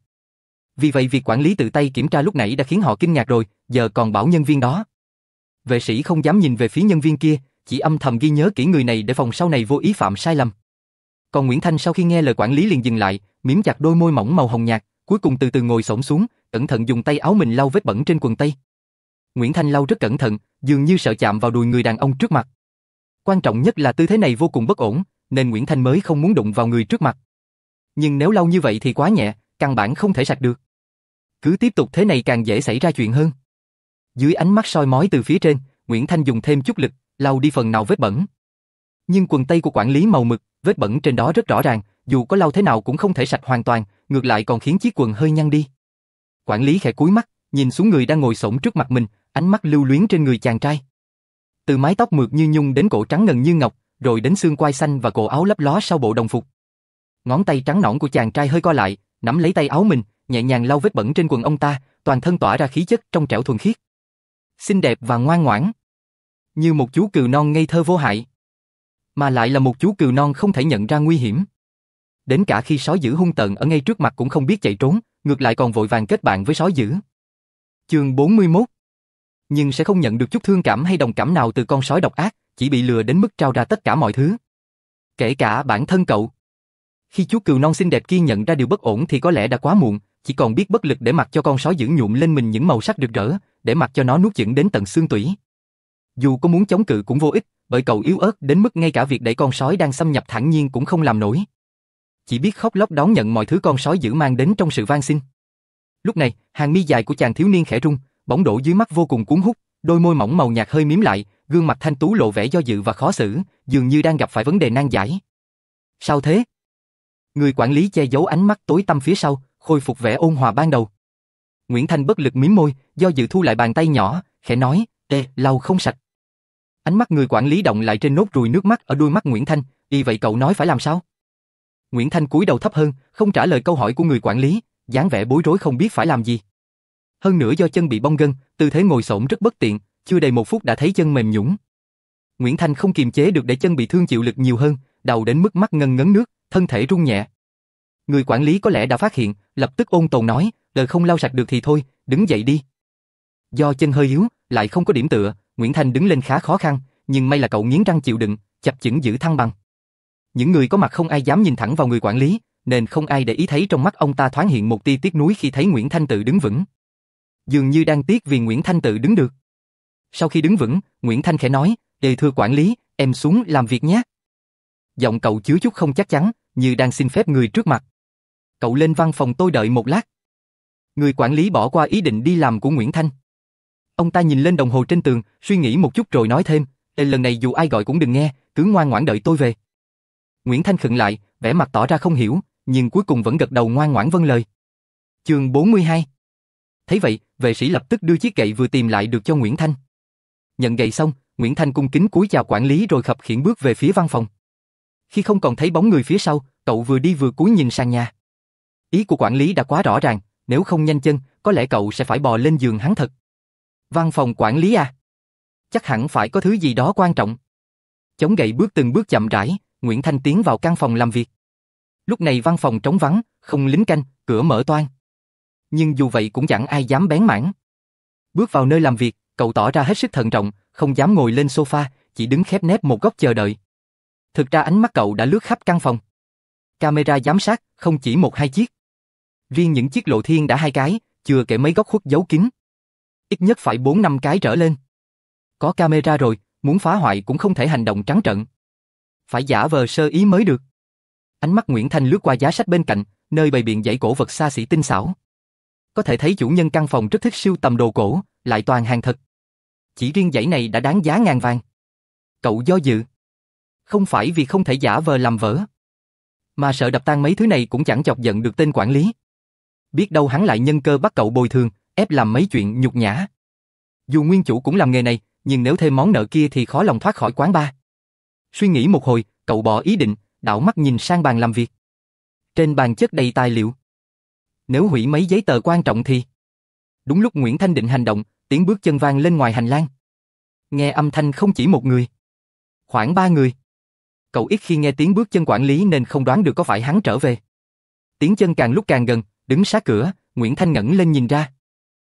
Vì vậy việc quản lý tự tay kiểm tra lúc nãy đã khiến họ kinh ngạc rồi, giờ còn bảo nhân viên đó. Vệ sĩ không dám nhìn về phía nhân viên kia, chỉ âm thầm ghi nhớ kỹ người này để phòng sau này vô ý phạm sai lầm. Còn Nguyễn Thanh sau khi nghe lời quản lý liền dừng lại, mím chặt đôi môi mỏng màu hồng nhạt, cuối cùng từ từ ngồi xổm xuống, cẩn thận dùng tay áo mình lau vết bẩn trên quần tây. Nguyễn Thanh lau rất cẩn thận, dường như sợ chạm vào đùi người đàn ông trước mặt. Quan trọng nhất là tư thế này vô cùng bất ổn, nên Nguyễn Thanh mới không muốn đụng vào người trước mặt. Nhưng nếu lau như vậy thì quá nhẹ, căn bản không thể sạch được. Cứ tiếp tục thế này càng dễ xảy ra chuyện hơn. Dưới ánh mắt soi mói từ phía trên, Nguyễn Thanh dùng thêm chút lực, lau đi phần nào vết bẩn. Nhưng quần tây của quản lý màu mực, vết bẩn trên đó rất rõ ràng, dù có lau thế nào cũng không thể sạch hoàn toàn, ngược lại còn khiến chiếc quần hơi nhăn đi. Quản lý khẽ cúi mắt, nhìn xuống người đang ngồi xổm trước mặt mình, ánh mắt lưu luyến trên người chàng trai. Từ mái tóc mượt như nhung đến cổ trắng ngần như ngọc, rồi đến xương quai xanh và cổ áo lấp ló sau bộ đồng phục. Ngón tay trắng nõn của chàng trai hơi co lại, nắm lấy tay áo mình, nhẹ nhàng lau vết bẩn trên quần ông ta, toàn thân tỏa ra khí chất trong trẻo thuần khiết. Xinh đẹp và ngoan ngoãn. Như một chú cừu non ngây thơ vô hại. Mà lại là một chú cừu non không thể nhận ra nguy hiểm. Đến cả khi sói dữ hung tợn ở ngay trước mặt cũng không biết chạy trốn, ngược lại còn vội vàng kết bạn với sói dữ. Chương 41. Nhưng sẽ không nhận được chút thương cảm hay đồng cảm nào từ con sói độc ác, chỉ bị lừa đến mức trao ra tất cả mọi thứ. Kể cả bản thân cậu. Khi chú cừu non xinh đẹp kia nhận ra điều bất ổn thì có lẽ đã quá muộn, chỉ còn biết bất lực để mặc cho con sói dữ nhuộm lên mình những màu sắc rực rỡ, để mặc cho nó nuốt chửng đến tận xương tủy. Dù có muốn chống cự cũng vô ích, bởi cậu yếu ớt đến mức ngay cả việc đẩy con sói đang xâm nhập thản nhiên cũng không làm nổi. Chỉ biết khóc lóc đón nhận mọi thứ con sói dữ mang đến trong sự van xin. Lúc này, hàng mi dài của chàng thiếu niên khẽ rung, bóng đổ dưới mắt vô cùng cuốn hút, đôi môi mỏng màu nhạt hơi mím lại, gương mặt thanh tú lộ vẻ do dự và khó xử, dường như đang gặp phải vấn đề nan giải. Sao thế? Người quản lý che giấu ánh mắt tối tăm phía sau, khôi phục vẻ ôn hòa ban đầu. Nguyễn Thanh bất lực mím môi, do dự thu lại bàn tay nhỏ, khẽ nói, lau không sạch. Ánh mắt người quản lý động lại trên nốt ruồi nước mắt ở đôi mắt Nguyễn Thanh, vậy cậu nói phải làm sao? Nguyễn Thanh cúi đầu thấp hơn, không trả lời câu hỏi của người quản lý, dáng vẻ bối rối không biết phải làm gì. Hơn nữa do chân bị bong gân, tư thế ngồi xổm rất bất tiện, chưa đầy 1 phút đã thấy chân mềm nhũn. Nguyễn Thanh không kiềm chế được để chân bị thương chịu lực nhiều hơn, đầu đến mức mắt ngân ngấn nước, thân thể run nhẹ. Người quản lý có lẽ đã phát hiện, lập tức ôn tồn nói, "Đời không lau sạch được thì thôi, đứng dậy đi." Do chân hơi yếu, lại không có điểm tựa, Nguyễn Thanh đứng lên khá khó khăn, nhưng may là cậu nghiến răng chịu đựng, chập chững giữ thăng bằng. Những người có mặt không ai dám nhìn thẳng vào người quản lý, nên không ai để ý thấy trong mắt ông ta thoáng hiện một tia tiếc nuối khi thấy Nguyễn Thanh Tự đứng vững. Dường như đang tiếc vì Nguyễn Thanh Tự đứng được. Sau khi đứng vững, Nguyễn Thanh khẽ nói, thưa quản lý, em xuống làm việc nhé." Giọng cậu chứa chút không chắc chắn, như đang xin phép người trước mặt. "Cậu lên văn phòng tôi đợi một lát." Người quản lý bỏ qua ý định đi làm của Nguyễn Thanh. Ông ta nhìn lên đồng hồ trên tường, suy nghĩ một chút rồi nói thêm, lần này dù ai gọi cũng đừng nghe, cứ ngoan ngoãn đợi tôi về." Nguyễn Thanh khựng lại, vẻ mặt tỏ ra không hiểu, nhưng cuối cùng vẫn gật đầu ngoan ngoãn vâng lời. Chương 42. Thấy vậy, vệ sĩ lập tức đưa chiếc gậy vừa tìm lại được cho Nguyễn Thanh. Nhận gậy xong, Nguyễn Thanh cung kính cúi chào quản lý rồi khập khiễng bước về phía văn phòng. Khi không còn thấy bóng người phía sau, cậu vừa đi vừa cúi nhìn sang nhà. Ý của quản lý đã quá rõ ràng, nếu không nhanh chân, có lẽ cậu sẽ phải bò lên giường hắn thật. Văn phòng quản lý à? Chắc hẳn phải có thứ gì đó quan trọng. Chống gậy bước từng bước chậm rãi, Nguyễn Thanh tiến vào căn phòng làm việc. Lúc này văn phòng trống vắng, không lính canh, cửa mở toang. Nhưng dù vậy cũng chẳng ai dám bén mảng. Bước vào nơi làm việc, cậu tỏ ra hết sức thận trọng, không dám ngồi lên sofa, chỉ đứng khép nép một góc chờ đợi. Thực ra ánh mắt cậu đã lướt khắp căn phòng. Camera giám sát, không chỉ 1-2 chiếc. Riêng những chiếc lộ thiên đã 2 cái, chưa kể mấy góc khuất giấu kín. Ít nhất phải 4-5 cái trở lên. Có camera rồi, muốn phá hoại cũng không thể hành động trắng trợn. Phải giả vờ sơ ý mới được. Ánh mắt Nguyễn Thanh lướt qua giá sách bên cạnh, nơi bày biện dãy cổ vật xa xỉ tinh xảo. Có thể thấy chủ nhân căn phòng rất thích sưu tầm đồ cổ, lại toàn hàng thật. Chỉ riêng dãy này đã đáng giá ngàn vàng. Cậu do dự. Không phải vì không thể giả vờ làm vỡ, mà sợ đập tan mấy thứ này cũng chẳng chọc giận được tên quản lý. Biết đâu hắn lại nhân cơ bắt cậu bồi thường, ép làm mấy chuyện nhục nhã. Dù nguyên chủ cũng làm nghề này, nhưng nếu thêm món nợ kia thì khó lòng thoát khỏi quán bar. Suy nghĩ một hồi, cậu bỏ ý định, đảo mắt nhìn sang bàn làm việc. Trên bàn chất đầy tài liệu. Nếu hủy mấy giấy tờ quan trọng thì... Đúng lúc Nguyễn Thanh định hành động, tiếng bước chân vang lên ngoài hành lang. Nghe âm thanh không chỉ một người, khoảng 3 người. Cậu ít khi nghe tiếng bước chân quản lý nên không đoán được có phải hắn trở về. Tiếng chân càng lúc càng gần, đứng sát cửa, Nguyễn Thanh ngẩng lên nhìn ra.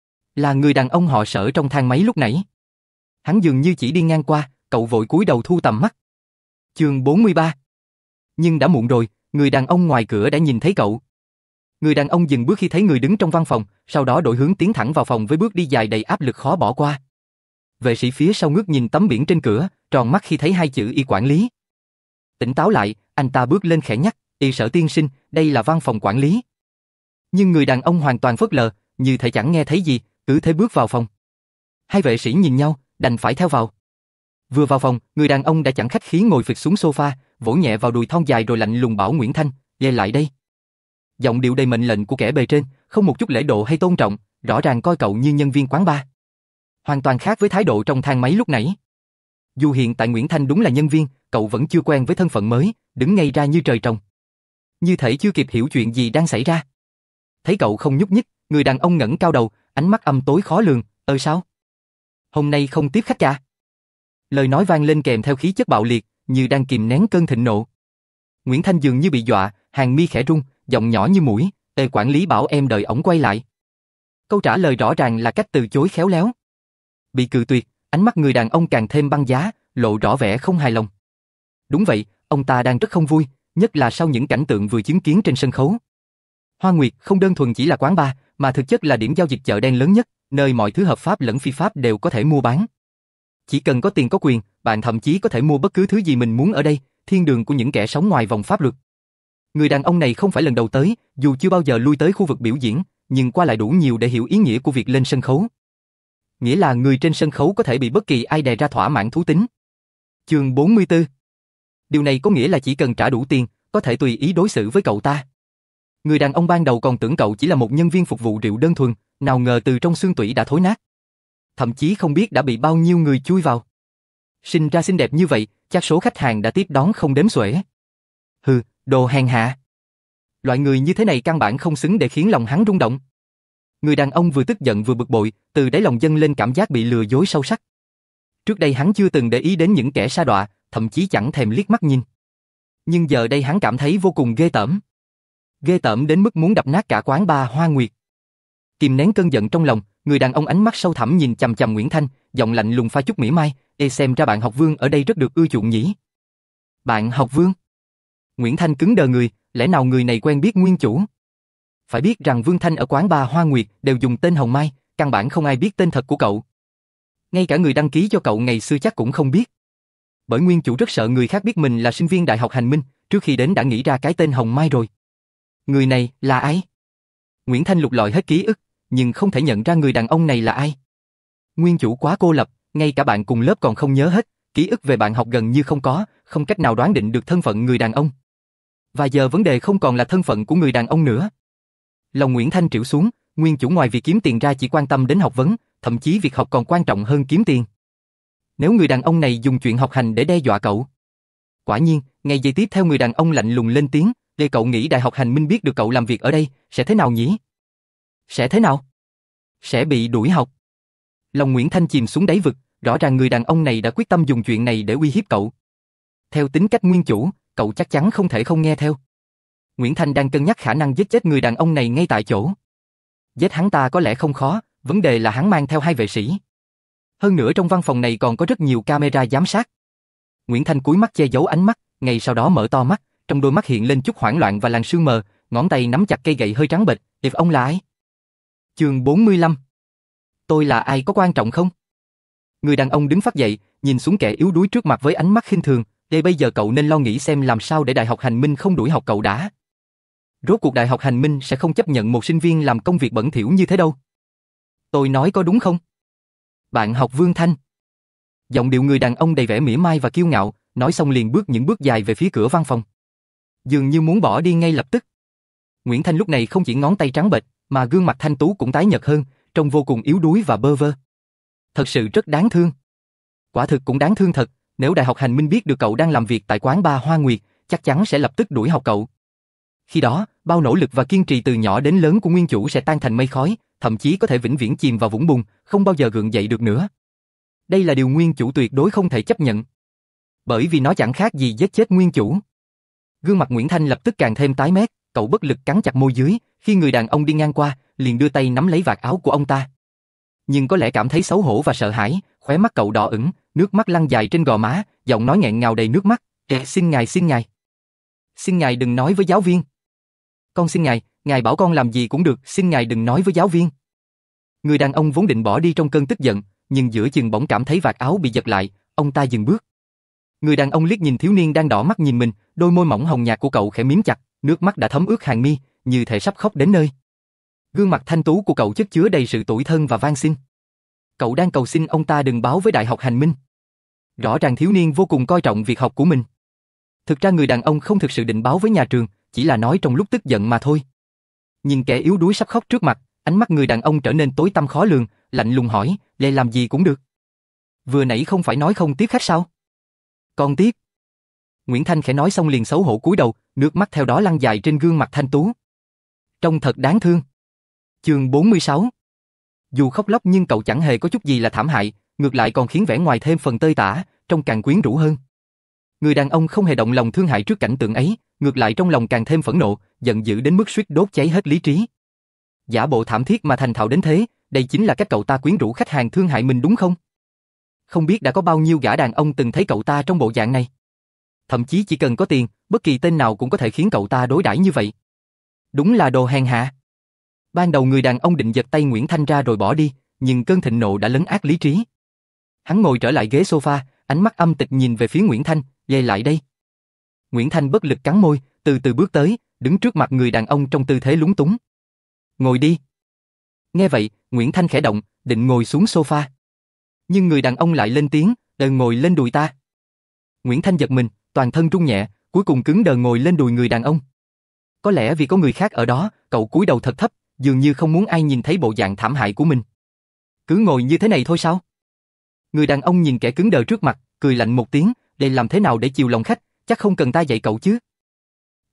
Là người đàn ông họ Sở trong thang máy lúc nãy. Hắn dường như chỉ đi ngang qua, cậu vội cúi đầu thu tầm mắt. Chương 43. Nhưng đã muộn rồi, người đàn ông ngoài cửa đã nhìn thấy cậu. Người đàn ông dừng bước khi thấy người đứng trong văn phòng, sau đó đổi hướng tiến thẳng vào phòng với bước đi dài đầy áp lực khó bỏ qua. Vệ sĩ phía sau ngước nhìn tấm biển trên cửa, tròn mắt khi thấy 2 chữ Y quản lý. Tỉnh táo lại, anh ta bước lên khẽ nhắc, Y Sở tiên sinh, đây là văn phòng quản lý. Nhưng người đàn ông hoàn toàn phớt lờ, như thể chẳng nghe thấy gì, cứ thế bước vào phòng. 2 vệ sĩ nhìn nhau, đành phải theo vào. Vừa vào phòng, người đàn ông đã chẳng khách khí ngồi phịch xuống sofa, vỗ nhẹ vào đùi thon dài rồi lạnh lùng bảo Nguyễn Thanh, "Về lại đây." Giọng điệu đầy mệnh lệnh của kẻ bề trên, không một chút lễ độ hay tôn trọng, rõ ràng coi cậu như nhân viên quán bar. Hoàn toàn khác với thái độ trong thang máy lúc nãy. Dù hiện tại Nguyễn Thanh đúng là nhân viên, cậu vẫn chưa quen với thân phận mới, đứng ngay ra như trời trồng. Như thể chưa kịp hiểu chuyện gì đang xảy ra. Thấy cậu không nhúc nhích, người đàn ông ngẩng cao đầu, ánh mắt âm tối khó lường, sao? Hôm nay không tiếp khách à?" Lời nói vang lên kèm theo khí chất bạo liệt, như đang kìm nén cơn thịnh nộ. Nguyễn Thanh dường như bị dọa, hàng mi khẽ rung, giọng nhỏ như muỗi, quản lý bảo em đợi ổng quay lại." Câu trả lời rõ ràng là cách từ chối khéo léo. Bị cự tuyệt, ánh mắt người đàn ông càng thêm băng giá, lộ rõ vẻ không hài lòng. Đúng vậy, ông ta đang rất không vui, nhất là sau những cảnh tượng vừa chứng kiến trên sân khấu. Hoa Nguyệt không đơn thuần chỉ là quán bar, mà thực chất là điểm giao dịch chợ đen lớn nhất, nơi mọi thứ hợp pháp lẫn phi pháp đều có thể mua bán. Chỉ cần có tiền có quyền, bạn thậm chí có thể mua bất cứ thứ gì mình muốn ở đây, thiên đường của những kẻ sống ngoài vòng pháp luật. Người đàn ông này không phải lần đầu tới, dù chưa bao giờ lui tới khu vực biểu diễn, nhưng qua lại đủ nhiều để hiểu ý nghĩa của việc lên sân khấu. Nghĩa là người trên sân khấu có thể bị bất kỳ ai đè ra thỏa mãn thú tính. Chương 44. Điều này có nghĩa là chỉ cần trả đủ tiền, có thể tùy ý đối xử với cậu ta. Người đàn ông ban đầu còn tưởng cậu chỉ là một nhân viên phục vụ rượu đơn thuần, nào ngờ từ trong xương tủy đã thối nát. Thậm chí không biết đã bị bao nhiêu người chui vào. Sinh ra xinh đẹp như vậy, chắc số khách hàng đã tiếp đón không đếm xuể. Hừ, đồ hèn hạ. Loại người như thế này căn bản không xứng để khiến lòng hắn rung động. Người đàn ông vừa tức giận vừa bực bội, từ đáy lòng dâng lên cảm giác bị lừa dối sâu sắc. Trước đây hắn chưa từng để ý đến những kẻ sa đọa, thậm chí chẳng thèm liếc mắt nhìn. Nhưng giờ đây hắn cảm thấy vô cùng ghê tởm. Ghê tởm đến mức muốn đập nát cả quán bar Hoa Nguyệt. Kìm nén cơn giận trong lòng, người đàn ông ánh mắt sâu thẳm nhìn chằm chằm Nguyễn Thanh, giọng lạnh lùng pha chút mỉa mai, xem ra bạn học Vương ở đây rất được ưa chuộng nhỉ. Bạn học Vương? Nguyễn Thanh cứng đờ người, lẽ nào người này quen biết nguyên chủ? Phải biết rằng Vương Thanh ở quán bar Hoa Nguyệt đều dùng tên Hồng Mai, căn bản không ai biết tên thật của cậu. Ngay cả người đăng ký cho cậu ngày xưa chắc cũng không biết. Bởi nguyên chủ rất sợ người khác biết mình là sinh viên Đại học Hành Minh, trước khi đến đã nghĩ ra cái tên Hồng Mai rồi. Người này là ai? Nguyễn Thanh lục lọi hết ký ức, nhưng không thể nhận ra người đàn ông này là ai. Nguyên chủ quá cô lập, ngay cả bạn cùng lớp còn không nhớ hết, ký ức về bạn học gần như không có, không cách nào đoán định được thân phận người đàn ông. Và giờ vấn đề không còn là thân phận của người đàn ông nữa. Lòng Nguyễn Thanh trĩu xuống, nguyên chủ ngoài việc kiếm tiền ra chỉ quan tâm đến học vấn, thậm chí việc học còn quan trọng hơn kiếm tiền. Nếu người đàn ông này dùng chuyện học hành để đe dọa cậu. Quả nhiên, ngay giây tiếp theo người đàn ông lạnh lùng lên tiếng, để cậu nghĩ Đại học Hành Minh biết được cậu làm việc ở đây, sẽ thế nào nhỉ? Sẽ thế nào? Sẽ bị đuổi học. Lòng Nguyễn Thanh chìm xuống đáy vực, rõ ràng người đàn ông này đã quyết tâm dùng chuyện này để uy hiếp cậu. Theo tính cách nguyên chủ, cậu chắc chắn không thể không nghe theo. Nguyễn Thanh đang cân nhắc khả năng giết chết người đàn ông này ngay tại chỗ. Giết hắn ta có lẽ không khó, vấn đề là hắn mang theo 2 vệ sĩ. Hơn nữa trong văn phòng này còn có rất nhiều camera giám sát. Nguyễn Thanh cúi mắt che giấu ánh mắt, ngay sau đó mở to mắt, trong đôi mắt hiện lên chút hoảng loạn và làn sương mờ, ngón tay nắm chặt cây gậy hơi trắng bệch. Ông là ai? Chương 45. Tôi là ai có quan trọng không? Người đàn ông đứng phắt dậy, nhìn xuống kẻ yếu đuối trước mặt với ánh mắt khinh thường. Bây giờ cậu nên lo nghĩ xem làm sao để Đại học Hành Minh không đuổi học cậu đã. Rốt cuộc Đại học Hành Minh sẽ không chấp nhận một sinh viên làm công việc bẩn thỉu như thế đâu. Tôi nói có đúng không? Bạn học Vương Thanh. Giọng điệu người đàn ông đầy vẻ mỉa mai và kiêu ngạo, nói xong liền bước những bước dài về phía cửa văn phòng. Dường như muốn bỏ đi ngay lập tức. Nguyễn Thanh lúc này không chỉ ngón tay trắng bệch, mà gương mặt thanh tú cũng tái nhợt hơn, trông vô cùng yếu đuối và bơ vơ. Thật sự rất đáng thương. Quả thực cũng đáng thương thật, nếu Đại học Hành Minh biết được cậu đang làm việc tại quán bar Hoa Nguyệt, chắc chắn sẽ lập tức đuổi học cậu. Khi đó, bao nỗ lực và kiên trì từ nhỏ đến lớn của nguyên chủ sẽ tan thành mây khói, thậm chí có thể vĩnh viễn chìm vào vũng bùn, không bao giờ gượng dậy được nữa. Đây là điều nguyên chủ tuyệt đối không thể chấp nhận. Bởi vì nó chẳng khác gì giết chết nguyên chủ. Gương mặt Nguyễn Thanh lập tức càng thêm tái mét, cậu bất lực cắn chặt môi dưới, khi người đàn ông đi ngang qua, liền đưa tay nắm lấy vạt áo của ông ta. Nhưng có lẽ cảm thấy xấu hổ và sợ hãi, khóe mắt cậu đỏ ửng, nước mắt lăn dài trên gò má, giọng nói nghẹn ngào đầy nước mắt. Xin ngài, xin ngài. Xin ngài đừng nói với giáo viên. Con xin ngài bảo con làm gì cũng được, xin ngài đừng nói với giáo viên. Người đàn ông vốn định bỏ đi trong cơn tức giận, nhưng giữa chừng bỗng cảm thấy vạt áo bị giật lại, ông ta dừng bước. Người đàn ông liếc nhìn thiếu niên đang đỏ mắt nhìn mình, đôi môi mỏng hồng nhạt của cậu khẽ mím chặt, nước mắt đã thấm ướt hàng mi, như thể sắp khóc đến nơi. Gương mặt thanh tú của cậu chất chứa đầy sự tủi thân và van xin. Cậu đang cầu xin ông ta đừng báo với Đại học Hành Minh. Rõ ràng thiếu niên vô cùng coi trọng việc học của mình. Thực ra người đàn ông không thực sự định báo với nhà trường, chỉ là nói trong lúc tức giận mà thôi. Nhìn kẻ yếu đuối sắp khóc trước mặt, ánh mắt người đàn ông trở nên tối tăm khó lường, lạnh lùng hỏi, Lê làm gì cũng được. Vừa nãy không phải nói không tiếp khách sao? Còn tiếp. Nguyễn Thanh khẽ nói xong liền xấu hổ cúi đầu, nước mắt theo đó lăn dài trên gương mặt thanh tú. Trông thật đáng thương. Chương 46. Dù khóc lóc nhưng cậu chẳng hề có chút gì là thảm hại, ngược lại còn khiến vẻ ngoài thêm phần tơi tả, trông càng quyến rũ hơn. Người đàn ông không hề động lòng thương hại trước cảnh tượng ấy, ngược lại trong lòng càng thêm phẫn nộ, giận dữ đến mức suýt đốt cháy hết lý trí. Giả bộ thảm thiết mà thành thạo đến thế, đây chính là cách cậu ta quyến rũ khách hàng thương hại mình đúng không? Không biết đã có bao nhiêu gã đàn ông từng thấy cậu ta trong bộ dạng này. Thậm chí chỉ cần có tiền, bất kỳ tên nào cũng có thể khiến cậu ta đối đãi như vậy. Đúng là đồ hèn hạ. Ban đầu người đàn ông định giật tay Nguyễn Thanh ra rồi bỏ đi, nhưng cơn thịnh nộ đã lấn át lý trí. Hắn ngồi trở lại ghế sofa, ánh mắt âm tịch nhìn về phía Nguyễn Thanh, "Về lại đây." Nguyễn Thanh bất lực cắn môi, từ từ bước tới, đứng trước mặt người đàn ông trong tư thế lúng túng. "Ngồi đi." Nghe vậy, Nguyễn Thanh khẽ động, định ngồi xuống sofa. Nhưng người đàn ông lại lên tiếng, "Đừng ngồi lên đùi ta." Nguyễn Thanh giật mình, toàn thân run nhẹ, cuối cùng cứng đờ ngồi lên đùi người đàn ông. Có lẽ vì có người khác ở đó, cậu cúi đầu thật thấp, dường như không muốn ai nhìn thấy bộ dạng thảm hại của mình. "Cứ ngồi như thế này thôi sao?" Người đàn ông nhìn kẻ cứng đờ trước mặt, cười lạnh một tiếng, "Để làm thế nào để chiều lòng khách, chắc không cần ta dạy cậu chứ."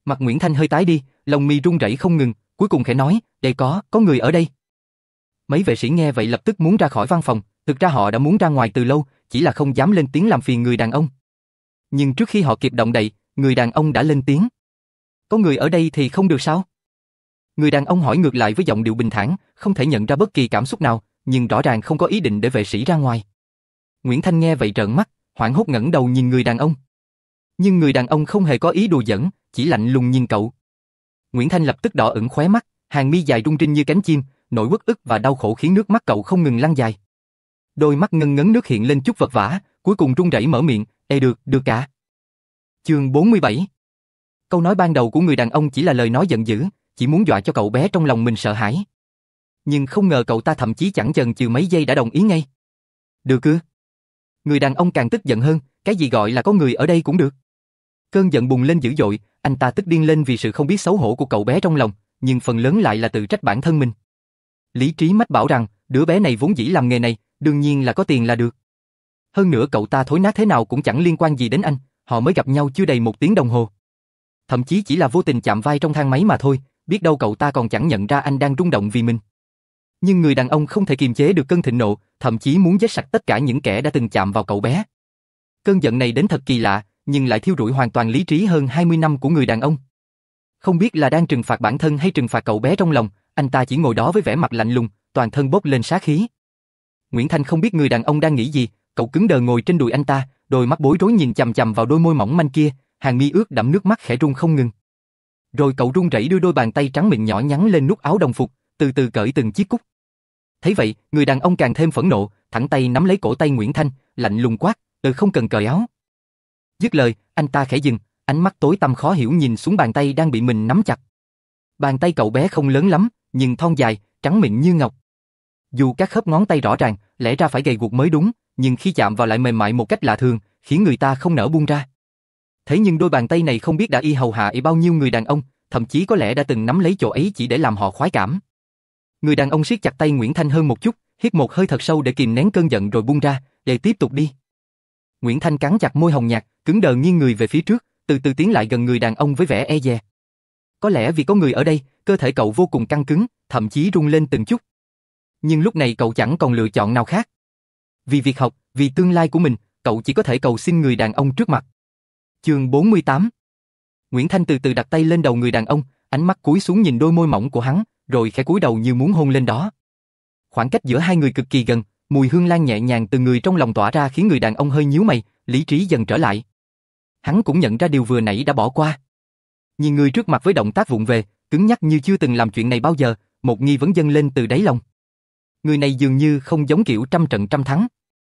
Mặt Nguyễn Thanh hơi tái đi, lòng mi run rẩy không ngừng, cuối cùng khẽ nói, đây có người ở đây. Mấy vệ sĩ nghe vậy lập tức muốn ra khỏi văn phòng, thực ra họ đã muốn ra ngoài từ lâu, chỉ là không dám lên tiếng làm phiền người đàn ông. Nhưng trước khi họ kịp động đậy, người đàn ông đã lên tiếng. Có người ở đây thì không được sao? Người đàn ông hỏi ngược lại với giọng điệu bình thản, không thể nhận ra bất kỳ cảm xúc nào, nhưng rõ ràng không có ý định để vệ sĩ ra ngoài. Nguyễn Thanh nghe vậy trợn mắt, hoảng hốt ngẩng đầu nhìn người đàn ông. Nhưng người đàn ông không hề có ý đùa giỡn, chỉ lạnh lùng nhìn cậu. Nguyễn Thanh lập tức đỏ ửng khóe mắt, hàng mi dài rung rinh như cánh chim, nỗi uất ức và đau khổ khiến nước mắt cậu không ngừng lăn dài. Đôi mắt ngân ngấn nước hiện lên chút vật vã, cuối cùng run rẩy mở miệng, "Ê được cả." Chương 47. Câu nói ban đầu của người đàn ông chỉ là lời nói giận dữ, chỉ muốn dọa cho cậu bé trong lòng mình sợ hãi. Nhưng không ngờ cậu ta thậm chí chẳng chần chừ mấy giây đã đồng ý ngay. Được ư? Người đàn ông càng tức giận hơn, cái gì gọi là có người ở đây cũng được. Cơn giận bùng lên dữ dội, anh ta tức điên lên vì sự không biết xấu hổ của cậu bé trong lòng, nhưng phần lớn lại là tự trách bản thân mình. Lý trí mách bảo rằng, đứa bé này vốn dĩ làm nghề này, đương nhiên là có tiền là được. Hơn nữa cậu ta thối nát thế nào cũng chẳng liên quan gì đến anh, họ mới gặp nhau chưa đầy 1 tiếng đồng hồ. Thậm chí chỉ là vô tình chạm vai trong thang máy mà thôi, biết đâu cậu ta còn chẳng nhận ra anh đang rung động vì mình. Nhưng người đàn ông không thể kiềm chế được cơn thịnh nộ, thậm chí muốn giết sạch tất cả những kẻ đã từng chạm vào cậu bé. Cơn giận này đến thật kỳ lạ, nhưng lại thiêu rụi hoàn toàn lý trí hơn 20 năm của người đàn ông. Không biết là đang trừng phạt bản thân hay trừng phạt cậu bé trong lòng, anh ta chỉ ngồi đó với vẻ mặt lạnh lùng, toàn thân bốc lên sát khí. Nguyễn Thanh không biết người đàn ông đang nghĩ gì, cậu cứng đờ ngồi trên đùi anh ta, đôi mắt bối rối nhìn chằm chằm vào đôi môi mỏng manh kia, hàng mi ướt đẫm nước mắt khẽ run không ngừng. Rồi cậu run rẩy đưa đôi bàn tay trắng mịn nhỏ nhắn lên nút áo đồng phục, từ từ cởi từng chiếc cúc. Thấy vậy, người đàn ông càng thêm phẫn nộ, thẳng tay nắm lấy cổ tay Nguyễn Thanh, lạnh lùng quát, không cần cởi áo." Dứt lời, anh ta khẽ dừng, ánh mắt tối tăm khó hiểu nhìn xuống bàn tay đang bị mình nắm chặt. Bàn tay cậu bé không lớn lắm, nhưng thon dài, trắng mịn như ngọc. Dù các khớp ngón tay rõ ràng, lẽ ra phải gầy guộc mới đúng, nhưng khi chạm vào lại mềm mại một cách lạ thường, khiến người ta không nỡ buông ra. Thế nhưng đôi bàn tay này không biết đã hầu hạ bao nhiêu người đàn ông, thậm chí có lẽ đã từng nắm lấy chỗ ấy chỉ để làm họ khoái cảm. Người đàn ông siết chặt tay Nguyễn Thanh hơn một chút, hít một hơi thật sâu để kìm nén cơn giận rồi buông ra, để tiếp tục đi. Nguyễn Thanh cắn chặt môi hồng nhạt, cứng đờ nghiêng người về phía trước, từ từ tiến lại gần người đàn ông với vẻ e dè. Có lẽ vì có người ở đây, cơ thể cậu vô cùng căng cứng, thậm chí rung lên từng chút. Nhưng lúc này cậu chẳng còn lựa chọn nào khác. Vì việc học, vì tương lai của mình, cậu chỉ có thể cầu xin người đàn ông trước mặt. Chương 48. Nguyễn Thanh từ từ đặt tay lên đầu người đàn ông, ánh mắt cúi xuống nhìn đôi môi mỏng của hắn, rồi khẽ cúi đầu như muốn hôn lên đó. Khoảng cách giữa hai người cực kỳ gần, mùi hương lan nhẹ nhàng từ người trong lòng tỏa ra khiến người đàn ông hơi nhíu mày, lý trí dần trở lại. Hắn cũng nhận ra điều vừa nãy đã bỏ qua. Nhìn người trước mặt với động tác vụng về, cứng nhắc như chưa từng làm chuyện này bao giờ, một nghi vấn dâng lên từ đáy lòng. Người này dường như không giống kiểu trăm trận trăm thắng.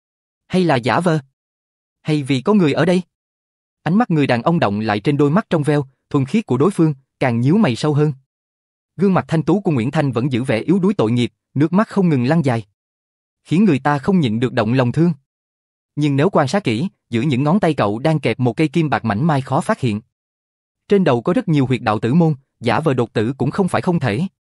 Hay là giả vờ? Hay vì có người ở đây? Ánh mắt người đàn ông động lại trên đôi mắt trong veo, thuần khiết của đối phương, càng nhíu mày sâu hơn. Gương mặt thanh tú của Nguyễn Thanh vẫn giữ vẻ yếu đuối tội nghiệp, nước mắt không ngừng lăn dài, khiến người ta không nhịn được động lòng thương. Nhưng nếu quan sát kỹ, giữa những ngón tay cậu đang kẹp một cây kim bạc mảnh mai khó phát hiện. Trên đầu có rất nhiều huyệt đạo tử môn, giả vờ đột tử cũng không phải không thể.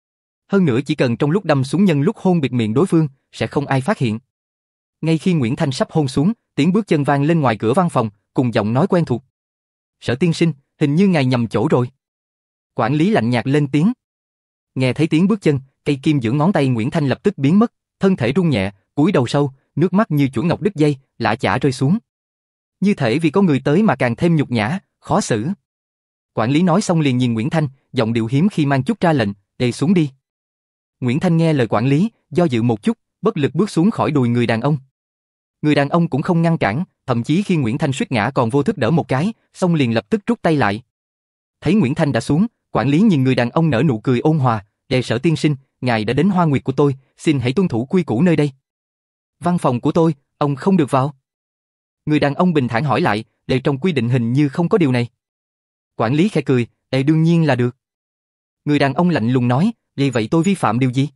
Hơn nữa chỉ cần trong lúc đâm xuống nhân lúc hôn bịt miệng đối phương, sẽ không ai phát hiện. Ngay khi Nguyễn Thanh sắp hôn xuống, tiếng bước chân vang lên ngoài cửa văn phòng, cùng giọng nói quen thuộc. "Sở tiên sinh, hình như ngài nhầm chỗ rồi." Quản lý lạnh nhạt lên tiếng. Nghe thấy tiếng bước chân, cây kim giữa ngón tay Nguyễn Thanh lập tức biến mất, thân thể rung nhẹ, cúi đầu sâu, nước mắt như chuỗi ngọc đứt dây, lã chã rơi xuống. Như thể vì có người tới mà càng thêm nhục nhã, khó xử. Quản lý nói xong liền nhìn Nguyễn Thanh, giọng điệu hiếm khi mang chút ra lệnh, "Đi xuống đi." Nguyễn Thanh nghe lời quản lý, do dự một chút, bất lực bước xuống khỏi đùi người đàn ông. Người đàn ông cũng không ngăn cản, thậm chí khi Nguyễn Thanh suýt ngã còn vô thức đỡ một cái, xong liền lập tức rút tay lại. Thấy Nguyễn Thanh đã xuống, quản lý nhìn người đàn ông nở nụ cười ôn hòa, "Sở tiên sinh, ngài đã đến Hoa Nguyệt của tôi, xin hãy tuân thủ quy củ nơi đây." "Văn phòng của tôi, ông không được vào." Người đàn ông bình thản hỏi lại, "Trong quy định hình như không có điều này." Quản lý khẽ cười, "Đương nhiên là được." Người đàn ông lạnh lùng nói, Vậy tôi vi phạm điều gì?"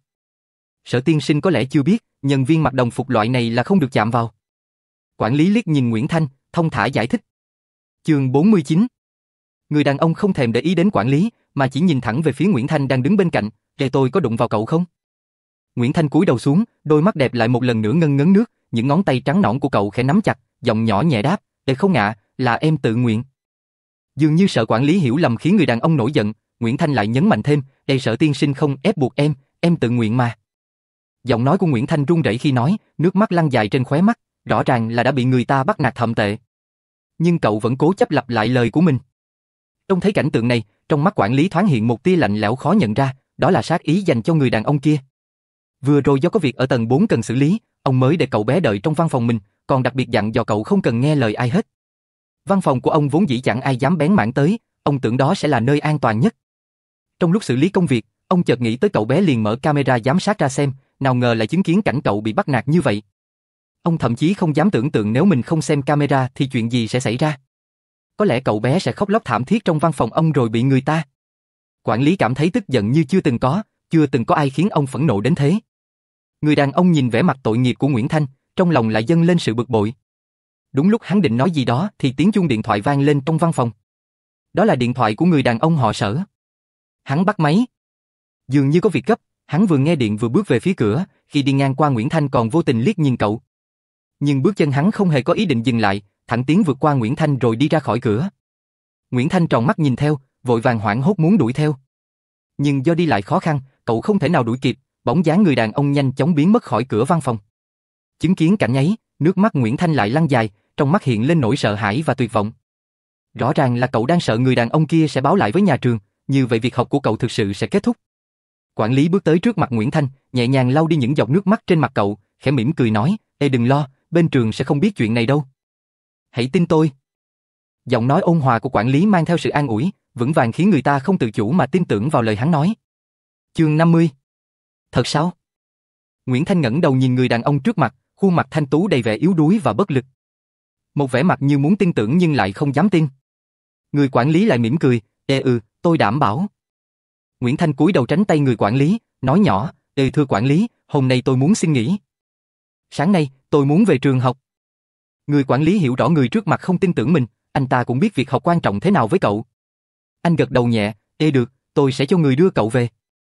"Sở tiên sinh có lẽ chưa biết, nhân viên mặc đồng phục loại này là không được chạm vào." Quản lý liếc nhìn Nguyễn Thanh, thông thả giải thích. Chương 49. Người đàn ông không thèm để ý đến quản lý, mà chỉ nhìn thẳng về phía Nguyễn Thanh đang đứng bên cạnh, Tôi có đụng vào cậu không?" Nguyễn Thanh cúi đầu xuống, đôi mắt đẹp lại một lần nữa ngân ngấn nước, những ngón tay trắng nõn của cậu khẽ nắm chặt, giọng nhỏ nhẹ đáp, Không ạ, là em tự nguyện." Dường như sợ quản lý hiểu lầm khiến người đàn ông nổi giận, Nguyễn Thanh lại nhấn mạnh thêm, Sở tiên sinh không ép buộc em tự nguyện mà. Giọng nói của Nguyễn Thanh run rẩy khi nói, nước mắt lăn dài trên khóe mắt, rõ ràng là đã bị người ta bắt nạt thậm tệ. Nhưng cậu vẫn cố chấp lặp lại lời của mình. Trông thấy cảnh tượng này, trong mắt quản lý thoáng hiện một tia lạnh lẽo khó nhận ra, đó là sát ý dành cho người đàn ông kia. Vừa rồi do có việc ở tầng 4 cần xử lý, ông mới để cậu bé đợi trong văn phòng mình, còn đặc biệt dặn dò cậu không cần nghe lời ai hết. Văn phòng của ông vốn dĩ chẳng ai dám bén mảng tới, ông tưởng đó sẽ là nơi an toàn nhất. Trong lúc xử lý công việc, ông chợt nghĩ tới cậu bé liền mở camera giám sát ra xem, nào ngờ lại chứng kiến cảnh cậu bị bắt nạt như vậy. Ông thậm chí không dám tưởng tượng nếu mình không xem camera thì chuyện gì sẽ xảy ra. Có lẽ cậu bé sẽ khóc lóc thảm thiết trong văn phòng ông rồi bị người ta. Quản lý cảm thấy tức giận như chưa từng có ai khiến ông phẫn nộ đến thế. Người đàn ông nhìn vẻ mặt tội nghiệp của Nguyễn Thanh, trong lòng lại dâng lên sự bực bội. Đúng lúc hắn định nói gì đó thì tiếng chuông điện thoại vang lên trong văn phòng. Đó là điện thoại của người đàn ông họ Sở. Hắn bắt máy. Dường như có việc gấp, hắn vừa nghe điện vừa bước về phía cửa, khi đi ngang qua Nguyễn Thanh còn vô tình liếc nhìn cậu. Nhưng bước chân hắn không hề có ý định dừng lại, thẳng tiến vượt qua Nguyễn Thanh rồi đi ra khỏi cửa. Nguyễn Thanh tròn mắt nhìn theo, vội vàng hoảng hốt muốn đuổi theo. Nhưng do đi lại khó khăn, cậu không thể nào đuổi kịp, bóng dáng người đàn ông nhanh chóng biến mất khỏi cửa văn phòng. Chứng kiến cảnh ấy, nước mắt Nguyễn Thanh lại lăn dài, trong mắt hiện lên nỗi sợ hãi và tuyệt vọng. Rõ ràng là cậu đang sợ người đàn ông kia sẽ báo lại với nhà trường, như vậy việc học của cậu thực sự sẽ kết thúc. Quản lý bước tới trước mặt Nguyễn Thanh, nhẹ nhàng lau đi những giọt nước mắt trên mặt cậu, khẽ mỉm cười nói, đừng lo, bên trường sẽ không biết chuyện này đâu. Hãy tin tôi. Giọng nói ôn hòa của quản lý mang theo sự an ủi, vững vàng khiến người ta không tự chủ mà tin tưởng vào lời hắn nói. Chương 50. Thật sao? Nguyễn Thanh ngẩng đầu nhìn người đàn ông trước mặt, khuôn mặt thanh tú đầy vẻ yếu đuối và bất lực. Một vẻ mặt như muốn tin tưởng nhưng lại không dám tin. Người quản lý lại mỉm cười, tôi đảm bảo. Nguyễn Thanh cúi đầu tránh tay người quản lý, nói nhỏ, thưa quản lý, hôm nay tôi muốn xin nghỉ. Sáng nay, tôi muốn về trường học. Người quản lý hiểu rõ người trước mặt không tin tưởng mình, anh ta cũng biết việc học quan trọng thế nào với cậu. Anh gật đầu nhẹ, được, tôi sẽ cho người đưa cậu về.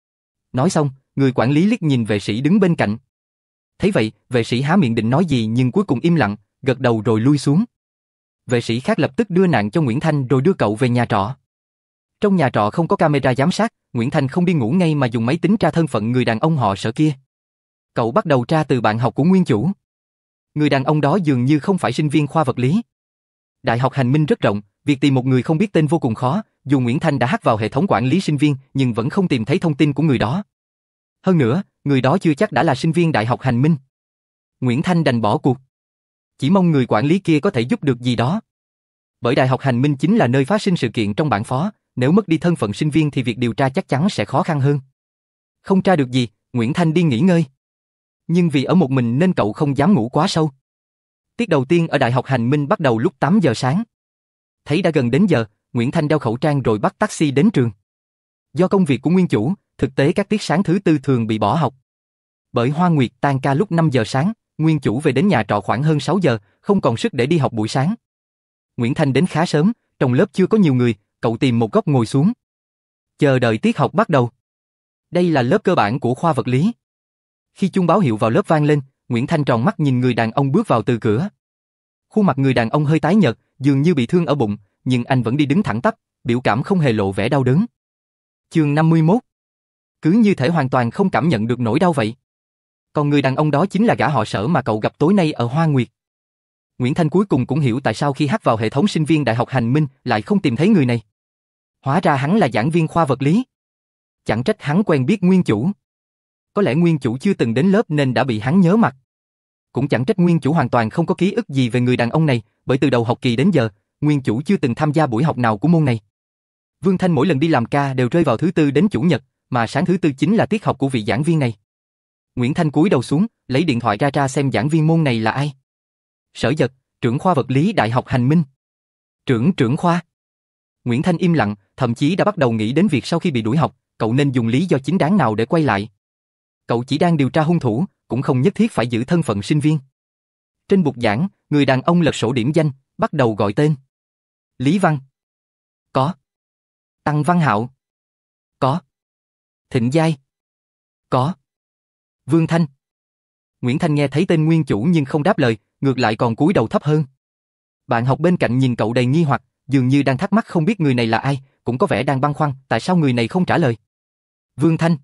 Nói xong, người quản lý liếc nhìn vệ sĩ đứng bên cạnh. Thấy vậy, vệ sĩ há miệng định nói gì nhưng cuối cùng im lặng, gật đầu rồi lui xuống. Vệ sĩ khác lập tức đưa nạn cho Nguyễn Thanh rồi đưa cậu về nhà trọ. Trong nhà trọ không có camera giám sát, Nguyễn Thanh không đi ngủ ngay mà dùng máy tính tra thân phận người đàn ông họ Sở kia. Cậu bắt đầu tra từ bạn học của nguyên chủ. Người đàn ông đó dường như không phải sinh viên khoa vật lý. Đại học Hành Minh rất rộng, việc tìm một người không biết tên vô cùng khó, dù Nguyễn Thanh đã hack vào hệ thống quản lý sinh viên nhưng vẫn không tìm thấy thông tin của người đó. Hơn nữa, người đó chưa chắc đã là sinh viên Đại học Hành Minh. Nguyễn Thanh đành bỏ cuộc. Chỉ mong người quản lý kia có thể giúp được gì đó. Bởi Đại học Hành Minh chính là nơi phát sinh sự kiện trong bản phó, nếu mất đi thân phận sinh viên thì việc điều tra chắc chắn sẽ khó khăn hơn. Không tra được gì, Nguyễn Thanh đi nghỉ ngơi. Nhưng vì ở một mình nên cậu không dám ngủ quá sâu. Tiết đầu tiên ở Đại học Hành Minh bắt đầu lúc 8 giờ sáng. Thấy đã gần đến giờ, Nguyễn Thanh đeo khẩu trang rồi bắt taxi đến trường. Do công việc của nguyên chủ, thực tế các tiết sáng thứ tư thường bị bỏ học. Bởi Hoa Nguyệt tan ca lúc 5 giờ sáng, nguyên chủ về đến nhà trọ khoảng hơn 6 giờ, không còn sức để đi học buổi sáng. Nguyễn Thanh đến khá sớm, trong lớp chưa có nhiều người, cậu tìm một góc ngồi xuống. Chờ đợi tiết học bắt đầu. Đây là lớp cơ bản của khoa vật lý. Khi chuông báo hiệu vào lớp vang lên, Nguyễn Thanh tròn mắt nhìn người đàn ông bước vào từ cửa. Khuôn mặt người đàn ông hơi tái nhợt, dường như bị thương ở bụng, nhưng anh vẫn đi đứng thẳng tắp, biểu cảm không hề lộ vẻ đau đớn. Chương 51. Cứ như thể hoàn toàn không cảm nhận được nỗi đau vậy. Còn người đàn ông đó chính là gã họ Sở mà cậu gặp tối nay ở Hoa Nguyệt. Nguyễn Thanh cuối cùng cũng hiểu tại sao khi hack vào hệ thống sinh viên Đại học Hành Minh lại không tìm thấy người này. Hóa ra hắn là giảng viên khoa vật lý. Chẳng trách hắn quen biết nguyên chủ. Có lẽ nguyên chủ chưa từng đến lớp nên đã bị hắn nhớ mặt. Cũng chẳng trách nguyên chủ hoàn toàn không có ký ức gì về người đàn ông này, bởi từ đầu học kỳ đến giờ, nguyên chủ chưa từng tham gia buổi học nào của môn này. Vương Thanh mỗi lần đi làm ca đều rơi vào thứ tư đến chủ nhật, mà sáng thứ tư chính là tiết học của vị giảng viên này. Nguyễn Thanh cúi đầu xuống, lấy điện thoại ra xem giảng viên môn này là ai. Sở Dật, trưởng khoa vật lý Đại học Hành Minh. Trưởng khoa. Nguyễn Thanh im lặng, thậm chí đã bắt đầu nghĩ đến việc sau khi bị đuổi học, cậu nên dùng lý do chính đáng nào để quay lại. Cậu chỉ đang điều tra hung thủ, cũng không nhất thiết phải giữ thân phận sinh viên. Trên bục giảng, người đàn ông lật sổ điểm danh, bắt đầu gọi tên. Lý Văn. Có. Tăng Văn Hạo. Có. Thịnh Giai. Có. Vương Thanh. Nguyễn Thanh nghe thấy tên nguyên chủ nhưng không đáp lời, ngược lại còn cúi đầu thấp hơn. Bạn học bên cạnh nhìn cậu đầy nghi hoặc, dường như đang thắc mắc không biết người này là ai, cũng có vẻ đang băn khoăn tại sao người này không trả lời. Vương Thanh.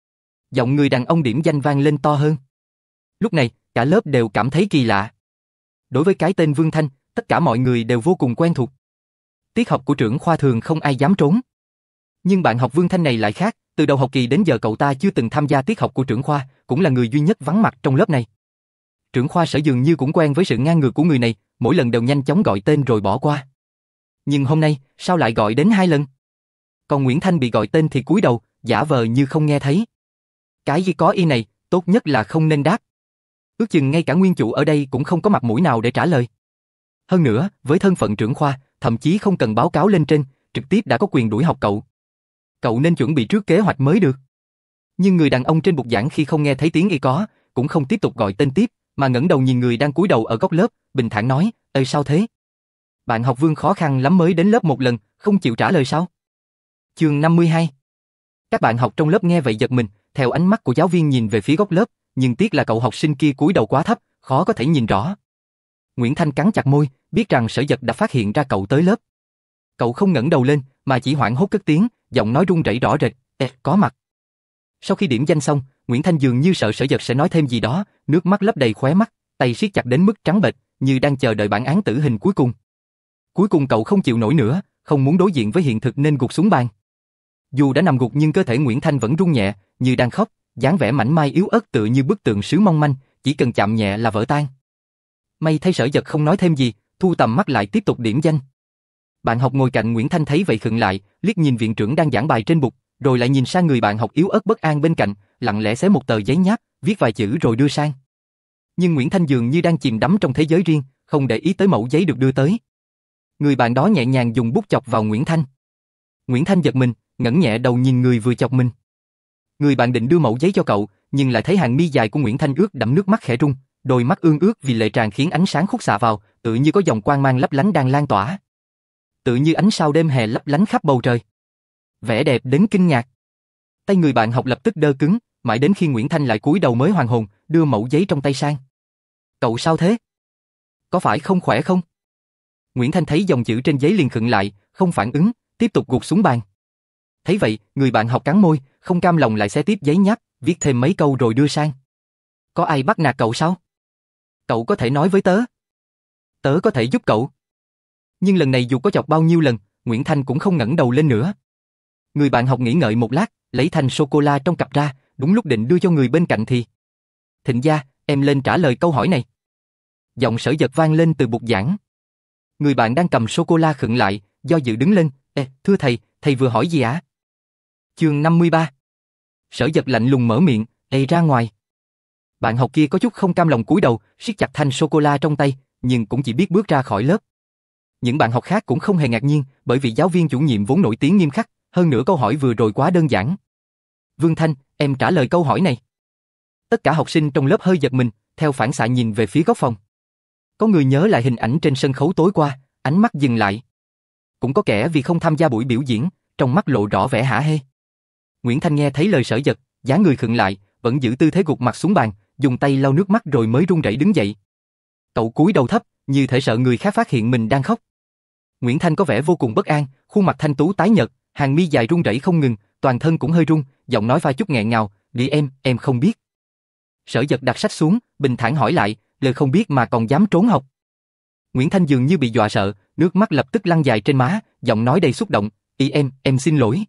Giọng người đàn ông điểm danh vang lên to hơn. Lúc này, cả lớp đều cảm thấy kỳ lạ. Đối với cái tên Vương Thanh, tất cả mọi người đều vô cùng quen thuộc. Tiết học của trưởng khoa thường không ai dám trốn. Nhưng bạn học Vương Thanh này lại khác, từ đầu học kỳ đến giờ cậu ta chưa từng tham gia tiết học của trưởng khoa, cũng là người duy nhất vắng mặt trong lớp này. Trưởng khoa Sở dường như cũng quen với sự ngang ngược của người này, mỗi lần đều nhanh chóng gọi tên rồi bỏ qua. Nhưng hôm nay, sao lại gọi đến 2 lần? Còn Nguyễn Thanh bị gọi tên thì cúi đầu, giả vờ như không nghe thấy. Cái gì có ý này, tốt nhất là không nên đáp. Ước chừng ngay cả nguyên chủ ở đây cũng không có mặt mũi nào để trả lời. Hơn nữa, với thân phận trưởng khoa, thậm chí không cần báo cáo lên trên, trực tiếp đã có quyền đuổi học cậu. Cậu nên chuẩn bị trước kế hoạch mới được. Nhưng người đàn ông trên bục giảng khi không nghe thấy tiếng y có, cũng không tiếp tục gọi tên tiếp, mà ngẩng đầu nhìn người đang cúi đầu ở góc lớp, bình thản nói, "Ê sao thế? Bạn học Vương khó khăn lắm mới đến lớp một lần, không chịu trả lời sao?" Chương 52. Các bạn học trong lớp nghe vậy giật mình, theo ánh mắt của giáo viên nhìn về phía góc lớp, nhưng tiếc là cậu học sinh kia cúi đầu quá thấp, khó có thể nhìn rõ. Nguyễn Thanh cắn chặt môi, biết rằng Sở Dật đã phát hiện ra cậu tới lớp. Cậu không ngẩng đầu lên, mà chỉ hoảng hốt cất tiếng, giọng nói run rẩy rõ rệt, có mặt." Sau khi điểm danh xong, Nguyễn Thanh dường như sợ Sở Dật sẽ nói thêm gì đó, nước mắt lấp đầy khóe mắt, tay siết chặt đến mức trắng bệch, như đang chờ đợi bản án tử hình cuối cùng. Cuối cùng cậu không chịu nổi nữa, không muốn đối diện với hiện thực nên gục xuống bàn. Dù đã nằm gục nhưng cơ thể Nguyễn Thanh vẫn run nhẹ, như đang khóc, dáng vẻ mảnh mai yếu ớt tựa như bức tượng sứ mong manh, chỉ cần chạm nhẹ là vỡ tan. May thấy Sở Dật không nói thêm gì, thu tầm mắt lại tiếp tục điểm danh. Bạn học ngồi cạnh Nguyễn Thanh thấy vậy khựng lại, liếc nhìn viện trưởng đang giảng bài trên bục, rồi lại nhìn sang người bạn học yếu ớt bất an bên cạnh, lặng lẽ xé một tờ giấy nháp, viết vài chữ rồi đưa sang. Nhưng Nguyễn Thanh dường như đang chìm đắm trong thế giới riêng, không để ý tới mẩu giấy được đưa tới. Người bạn đó nhẹ nhàng dùng bút chọc vào Nguyễn Thanh. Nguyễn Thanh giật mình, ngẩng nhẹ đầu nhìn người vừa chọc mình. Người bạn định đưa mẩu giấy cho cậu, nhưng lại thấy hàng mi dài của Nguyễn Thanh ướt đẫm nước mắt khẽ rung, đôi mắt ương ướt vì lệ tràn khiến ánh sáng khúc xạ vào, tự như có dòng quang mang lấp lánh đang lan tỏa. Tự như ánh sao đêm hè lấp lánh khắp bầu trời. Vẻ đẹp đến kinh ngạc. Tay người bạn học lập tức đơ cứng, mãi đến khi Nguyễn Thanh lại cúi đầu mới hoàn hồn, đưa mẩu giấy trong tay sang. "Cậu sao thế? Có phải không khỏe không?" Nguyễn Thanh thấy dòng chữ trên giấy liền khựng lại, không phản ứng, tiếp tục gục xuống bàn. Thấy vậy, người bạn học cắn môi, không cam lòng lại xé tiếp giấy nháp, viết thêm mấy câu rồi đưa sang. "Có ai bắt nạt cậu sao? Cậu có thể nói với tớ. Tớ có thể giúp cậu." Nhưng lần này dù có chọc bao nhiêu lần, Nguyễn Thanh cũng không ngẩng đầu lên nữa. Người bạn học nghĩ ngợi một lát, lấy thanh sô-cô-la trong cặp ra, đúng lúc định đưa cho người bên cạnh thì: "Thịnh Gia, em lên trả lời câu hỏi này." Giọng Sở Dật vang lên từ bục giảng. Người bạn đang cầm sô-cô-la khựng lại, do dự đứng lên, "Thưa thầy, thầy vừa hỏi gì ạ?" Chương 53. Sở Dật lạnh lùng mở miệng, ra ngoài." Bạn học kia có chút không cam lòng cúi đầu, siết chặt thanh sô-cô-la trong tay, nhưng cũng chỉ biết bước ra khỏi lớp. Những bạn học khác cũng không hề ngạc nhiên, bởi vì giáo viên chủ nhiệm vốn nổi tiếng nghiêm khắc, hơn nữa câu hỏi vừa rồi quá đơn giản. "Vương Thanh, em trả lời câu hỏi này." Tất cả học sinh trong lớp hơi giật mình, theo phản xạ nhìn về phía góc phòng. Có người nhớ lại hình ảnh trên sân khấu tối qua, ánh mắt dừng lại. Cũng có kẻ vì không tham gia buổi biểu diễn, trong mắt lộ rõ vẻ hả hê. Nguyễn Thanh nghe thấy lời Sở Dật, dáng người khựng lại, vẫn giữ tư thế gục mặt xuống bàn, dùng tay lau nước mắt rồi mới run rẩy đứng dậy. Cậu cúi đầu thấp, như thể sợ người khác phát hiện mình đang khóc. Nguyễn Thanh có vẻ vô cùng bất an, khuôn mặt thanh tú tái nhợt, hàng mi dài run rẩy không ngừng, toàn thân cũng hơi run, giọng nói pha chút nghẹn ngào, "Đi em không biết." Sở Dật đặt sách xuống, bình thản hỏi lại, "Lời không biết mà còn dám trốn học?" Nguyễn Thanh dường như bị dọa sợ, nước mắt lập tức lăn dài trên má, giọng nói đầy xúc động, Em xin lỗi.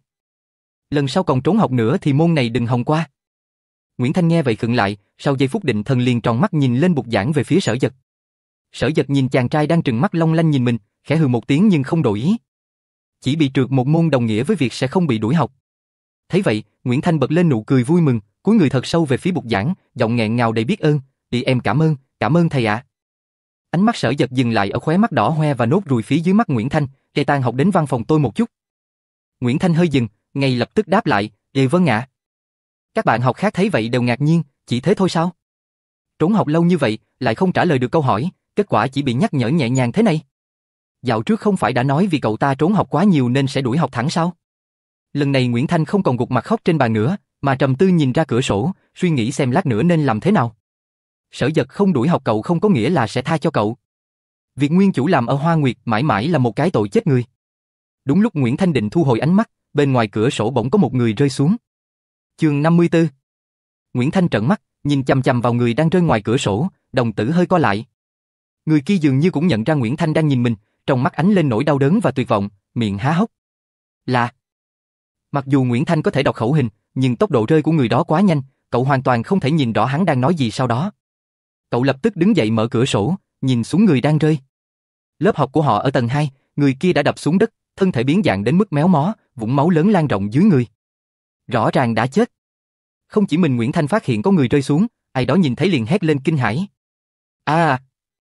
Lần sau còn trốn học nữa thì môn này đừng hòng qua." Nguyễn Thanh nghe vậy khựng lại, sau giây phút định thần liền tròn mắt nhìn lên bục giảng về phía Sở Dật. Sở Dật nhìn chàng trai đang trừng mắt long lanh nhìn mình, khẽ hừ một tiếng nhưng không đổi ý. Chỉ bị trượt một môn đồng nghĩa với việc sẽ không bị đuổi học. Thấy vậy, Nguyễn Thanh bật lên nụ cười vui mừng, cúi người thật sâu về phía bục giảng, giọng nghẹn ngào đầy biết ơn, Em cảm ơn thầy ạ." Ánh mắt Sở Dật dừng lại ở khóe mắt đỏ hoe và nốt ruồi phía dưới mắt Nguyễn Thanh, Tan học đến văn phòng tôi một chút." Nguyễn Thanh hơi dừng, ngay lập tức đáp lại, Vâng ạ." Các bạn học khác thấy vậy đều ngạc nhiên, chỉ thế thôi sao? Trốn học lâu như vậy, lại không trả lời được câu hỏi, kết quả chỉ bị nhắc nhở nhẹ nhàng thế này. Dạo trước không phải đã nói vì cậu ta trốn học quá nhiều nên sẽ đuổi học thẳng sao? Lần này Nguyễn Thanh không còn gục mặt khóc trên bàn nữa, mà trầm tư nhìn ra cửa sổ, suy nghĩ xem lát nữa nên làm thế nào. Sở Dật không đuổi học cậu không có nghĩa là sẽ tha cho cậu. Việc nguyên chủ làm ở Hoa Nguyệt mãi mãi là một cái tội chết người. Đúng lúc Nguyễn Thanh định thu hồi ánh mắt, bên ngoài cửa sổ bỗng có một người rơi xuống. Chương 54. Nguyễn Thanh trợn mắt, nhìn chằm chằm vào người đang rơi ngoài cửa sổ, đồng tử hơi co lại. Người kia dường như cũng nhận ra Nguyễn Thanh đang nhìn mình, trong mắt ánh lên nỗi đau đớn và tuyệt vọng, miệng há hốc. Là... Mặc dù Nguyễn Thanh có thể đọc khẩu hình, nhưng tốc độ rơi của người đó quá nhanh, cậu hoàn toàn không thể nhìn rõ hắn đang nói gì sau đó. Cậu lập tức đứng dậy mở cửa sổ, nhìn xuống người đang rơi. Lớp học của họ ở tầng 2, người kia đã đập xuống đất, thân thể biến dạng đến mức méo mó, vũng máu lớn lan rộng dưới người. Rõ ràng đã chết. Không chỉ mình Nguyễn Thanh phát hiện có người rơi xuống, ai đó nhìn thấy liền hét lên kinh hãi. À!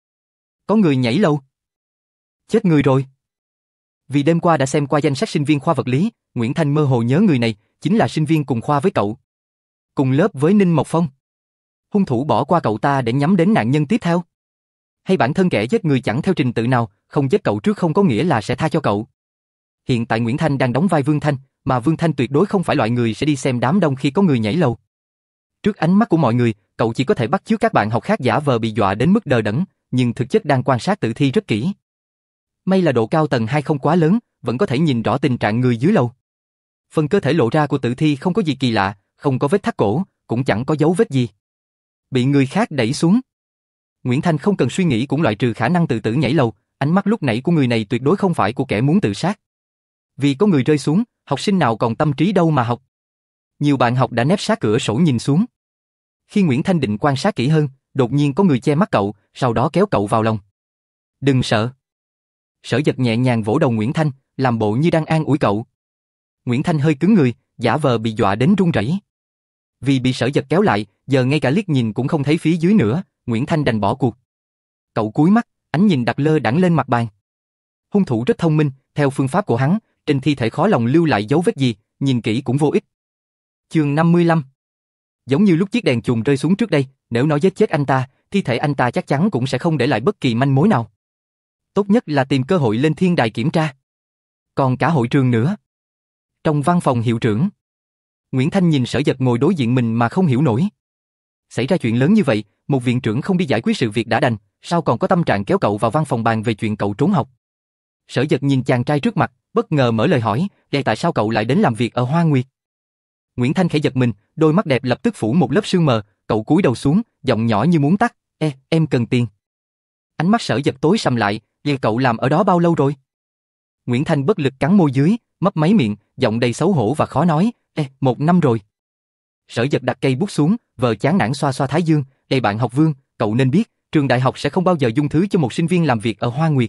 Có người nhảy lầu. Chết người rồi. Vì đêm qua đã xem qua danh sách sinh viên khoa vật lý, Nguyễn Thanh mơ hồ nhớ người này chính là sinh viên cùng khoa với cậu. Cùng lớp với Ninh Mộc Phong. Hung thủ bỏ qua cậu ta để nhắm đến nạn nhân tiếp theo. Hay bản thân kẻ giết người chẳng theo trình tự nào, không giết cậu trước không có nghĩa là sẽ tha cho cậu. Hiện tại Nguyễn Thanh đang đóng vai Vương Thanh, mà Vương Thanh tuyệt đối không phải loại người sẽ đi xem đám đông khi có người nhảy lầu. Trước ánh mắt của mọi người, cậu chỉ có thể bắt chước các bạn học khác giả vờ bị dọa đến mức đờ đẫn, nhưng thực chất đang quan sát tử thi rất kỹ. May là độ cao tầng 2 không quá lớn, vẫn có thể nhìn rõ tình trạng người dưới lầu. Phần cơ thể lộ ra của tử thi không có gì kỳ lạ, không có vết thắt cổ, cũng chẳng có dấu vết gì. Bị người khác đẩy xuống. Nguyễn Thanh không cần suy nghĩ cũng loại trừ khả năng tự tử nhảy lầu, ánh mắt lúc nãy của người này tuyệt đối không phải của kẻ muốn tự sát. Vì có người rơi xuống, học sinh nào còn tâm trí đâu mà học. Nhiều bạn học đã nép sát cửa sổ nhìn xuống. Khi Nguyễn Thanh định quan sát kỹ hơn, đột nhiên có người che mắt cậu, sau đó kéo cậu vào lòng. Đừng sợ. Sở Dật nhẹ nhàng vỗ đầu Nguyễn Thanh, làm bộ như đang an ủi cậu. Nguyễn Thanh hơi cứng người, giả vờ bị dọa đến run rẩy. Vì bị Sở Dật kéo lại, giờ ngay cả liếc nhìn cũng không thấy phía dưới nữa, Nguyễn Thanh đành bỏ cuộc. Cậu cúi mắt, ánh nhìn đặt lơ đãng lên mặt bàn. Hung thủ rất thông minh, theo phương pháp của hắn, trên thi thể khó lòng lưu lại dấu vết gì, nhìn kỹ cũng vô ích. Chương 55. Giống như lúc chiếc đèn chùm rơi xuống trước đây, nếu nó giết chết anh ta, thi thể anh ta chắc chắn cũng sẽ không để lại bất kỳ manh mối nào. Tốt nhất là tìm cơ hội lên thiên đài kiểm tra. Còn cả hội trường nữa. Trong văn phòng hiệu trưởng, Nguyễn Thanh nhìn Sở Dật ngồi đối diện mình mà không hiểu nổi. Xảy ra chuyện lớn như vậy, một viện trưởng không đi giải quyết sự việc đã đành, sao còn có tâm trạng kéo cậu vào văn phòng bàn về chuyện cậu trốn học. Sở Dật nhìn chàng trai trước mặt, bất ngờ mở lời hỏi, tại sao cậu lại đến làm việc ở Hoa Nguyệt? Nguyễn Thanh khẽ giật mình, đôi mắt đẹp lập tức phủ một lớp sương mờ, cậu cúi đầu xuống, giọng nhỏ như muốn tắt, em cần tiền. Ánh mắt Sở Dật tối sầm lại, cậu làm ở đó bao lâu rồi? Nguyễn Thanh bất lực cắn môi dưới, mấp máy miệng, giọng đầy xấu hổ và khó nói, 1 năm rồi. Sở Dật đặt cây bút xuống, vờ chán nản xoa xoa thái dương, bạn học Vương, cậu nên biết, trường đại học sẽ không bao giờ dung thứ cho một sinh viên làm việc ở Hoa Nguyệt.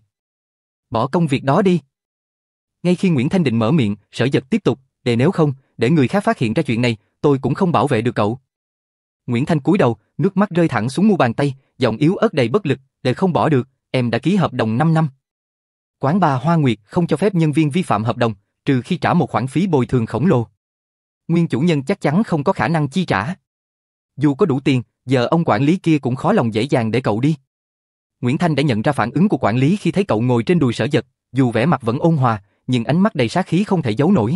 Bỏ công việc đó đi. Ngay khi Nguyễn Thanh định mở miệng, Sở Dật tiếp tục, nếu không, để người khác phát hiện ra chuyện này, tôi cũng không bảo vệ được cậu. Nguyễn Thanh cúi đầu, nước mắt rơi thẳng xuống mu bàn tay, giọng yếu ớt đầy bất lực, không bỏ được, em đã ký hợp đồng 5 năm. Quán bar Hoa Nguyệt không cho phép nhân viên vi phạm hợp đồng, trừ khi trả một khoản phí bồi thường khổng lồ. Nguyên chủ nhân chắc chắn không có khả năng chi trả. Dù có đủ tiền, giờ ông quản lý kia cũng khó lòng dễ dàng để cậu đi. Nguyễn Thanh đã nhận ra phản ứng của quản lý khi thấy cậu ngồi trên đùi Sở Dật, dù vẻ mặt vẫn ôn hòa, nhưng ánh mắt đầy sát khí không thể giấu nổi.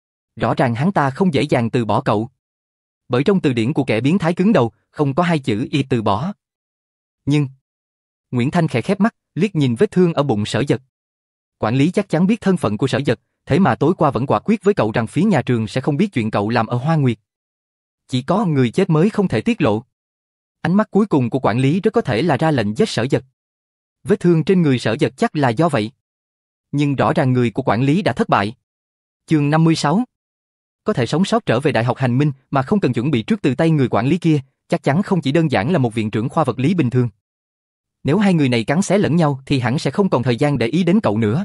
Rõ ràng hắn ta không dễ dàng từ bỏ cậu. Bởi trong từ điển của kẻ biến thái cứng đầu, không có hai chữ y từ bỏ. Nhưng... Nguyễn Thanh khẽ khép mắt, liếc nhìn vết thương ở bụng Sở Dật. Quản lý chắc chắn biết thân phận của Sở Dật, thế mà tối qua vẫn quả quyết với cậu rằng phía nhà trường sẽ không biết chuyện cậu làm ở Hoa Nguyệt. Chỉ có người chết mới không thể tiết lộ. Ánh mắt cuối cùng của quản lý rất có thể là ra lệnh giết Sở Dật. Vết thương trên người Sở Dật chắc là do vậy. Nhưng rõ ràng người của quản lý đã thất bại. Chương 56. Có thể sống sót trở về Đại học Hành Minh mà không cần chuẩn bị trước từ tay người quản lý kia, chắc chắn không chỉ đơn giản là một viện trưởng khoa vật lý bình thường. Nếu hai người này cắn xé lẫn nhau thì hẳn sẽ không còn thời gian để ý đến cậu nữa.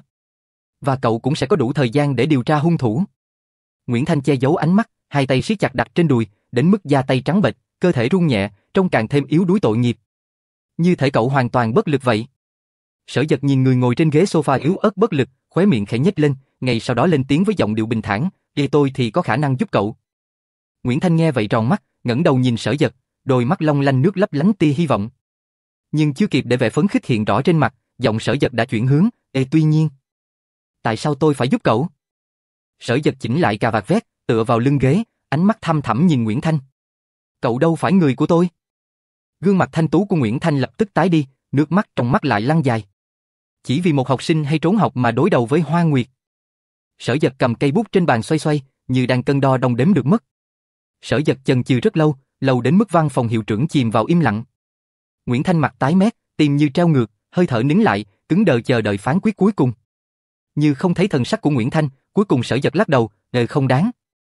Và cậu cũng sẽ có đủ thời gian để điều tra hung thủ. Nguyễn Thanh che giấu ánh mắt, hai tay siết chặt đặt trên đùi, đến mức da tay trắng bệch, cơ thể run nhẹ, trông càng thêm yếu đuối tội nghiệp. Như thể cậu hoàn toàn bất lực vậy. Sở Dật nhìn người ngồi trên ghế sofa yếu ớt bất lực, khóe miệng khẽ nhếch lên, ngay sau đó lên tiếng với giọng điệu bình thản, tôi thì có khả năng giúp cậu. Nguyễn Thanh nghe vậy tròn mắt, ngẩng đầu nhìn Sở Dật, đôi mắt long lanh nước lấp lánh tia hy vọng. Nhưng chưa kịp để vẻ phấn khích hiện rõ trên mặt, giọng Sở Dật đã chuyển hướng, tuy nhiên. Tại sao tôi phải giúp cậu? Sở Dật chỉnh lại cà vạt vest, tựa vào lưng ghế, ánh mắt thăm thẳm nhìn Nguyễn Thanh. Cậu đâu phải người của tôi. Gương mặt thanh tú của Nguyễn Thanh lập tức tái đi, nước mắt trong mắt lại lăn dài. Chỉ vì một học sinh hay trốn học mà đối đầu với Hoa Nguyệt. Sở Dật cầm cây bút trên bàn xoay xoay, như đang cân đo đong đếm được mất. Sở Dật chần chừ rất lâu, lâu đến mức văn phòng hiệu trưởng chìm vào im lặng. Nguyễn Thanh mặt tái mét, tim như treo ngược, hơi thở nín lại, cứng đờ chờ đợi phán quyết cuối cùng. Như không thấy thần sắc của Nguyễn Thanh, cuối cùng Sở Dật lắc đầu, không đáng.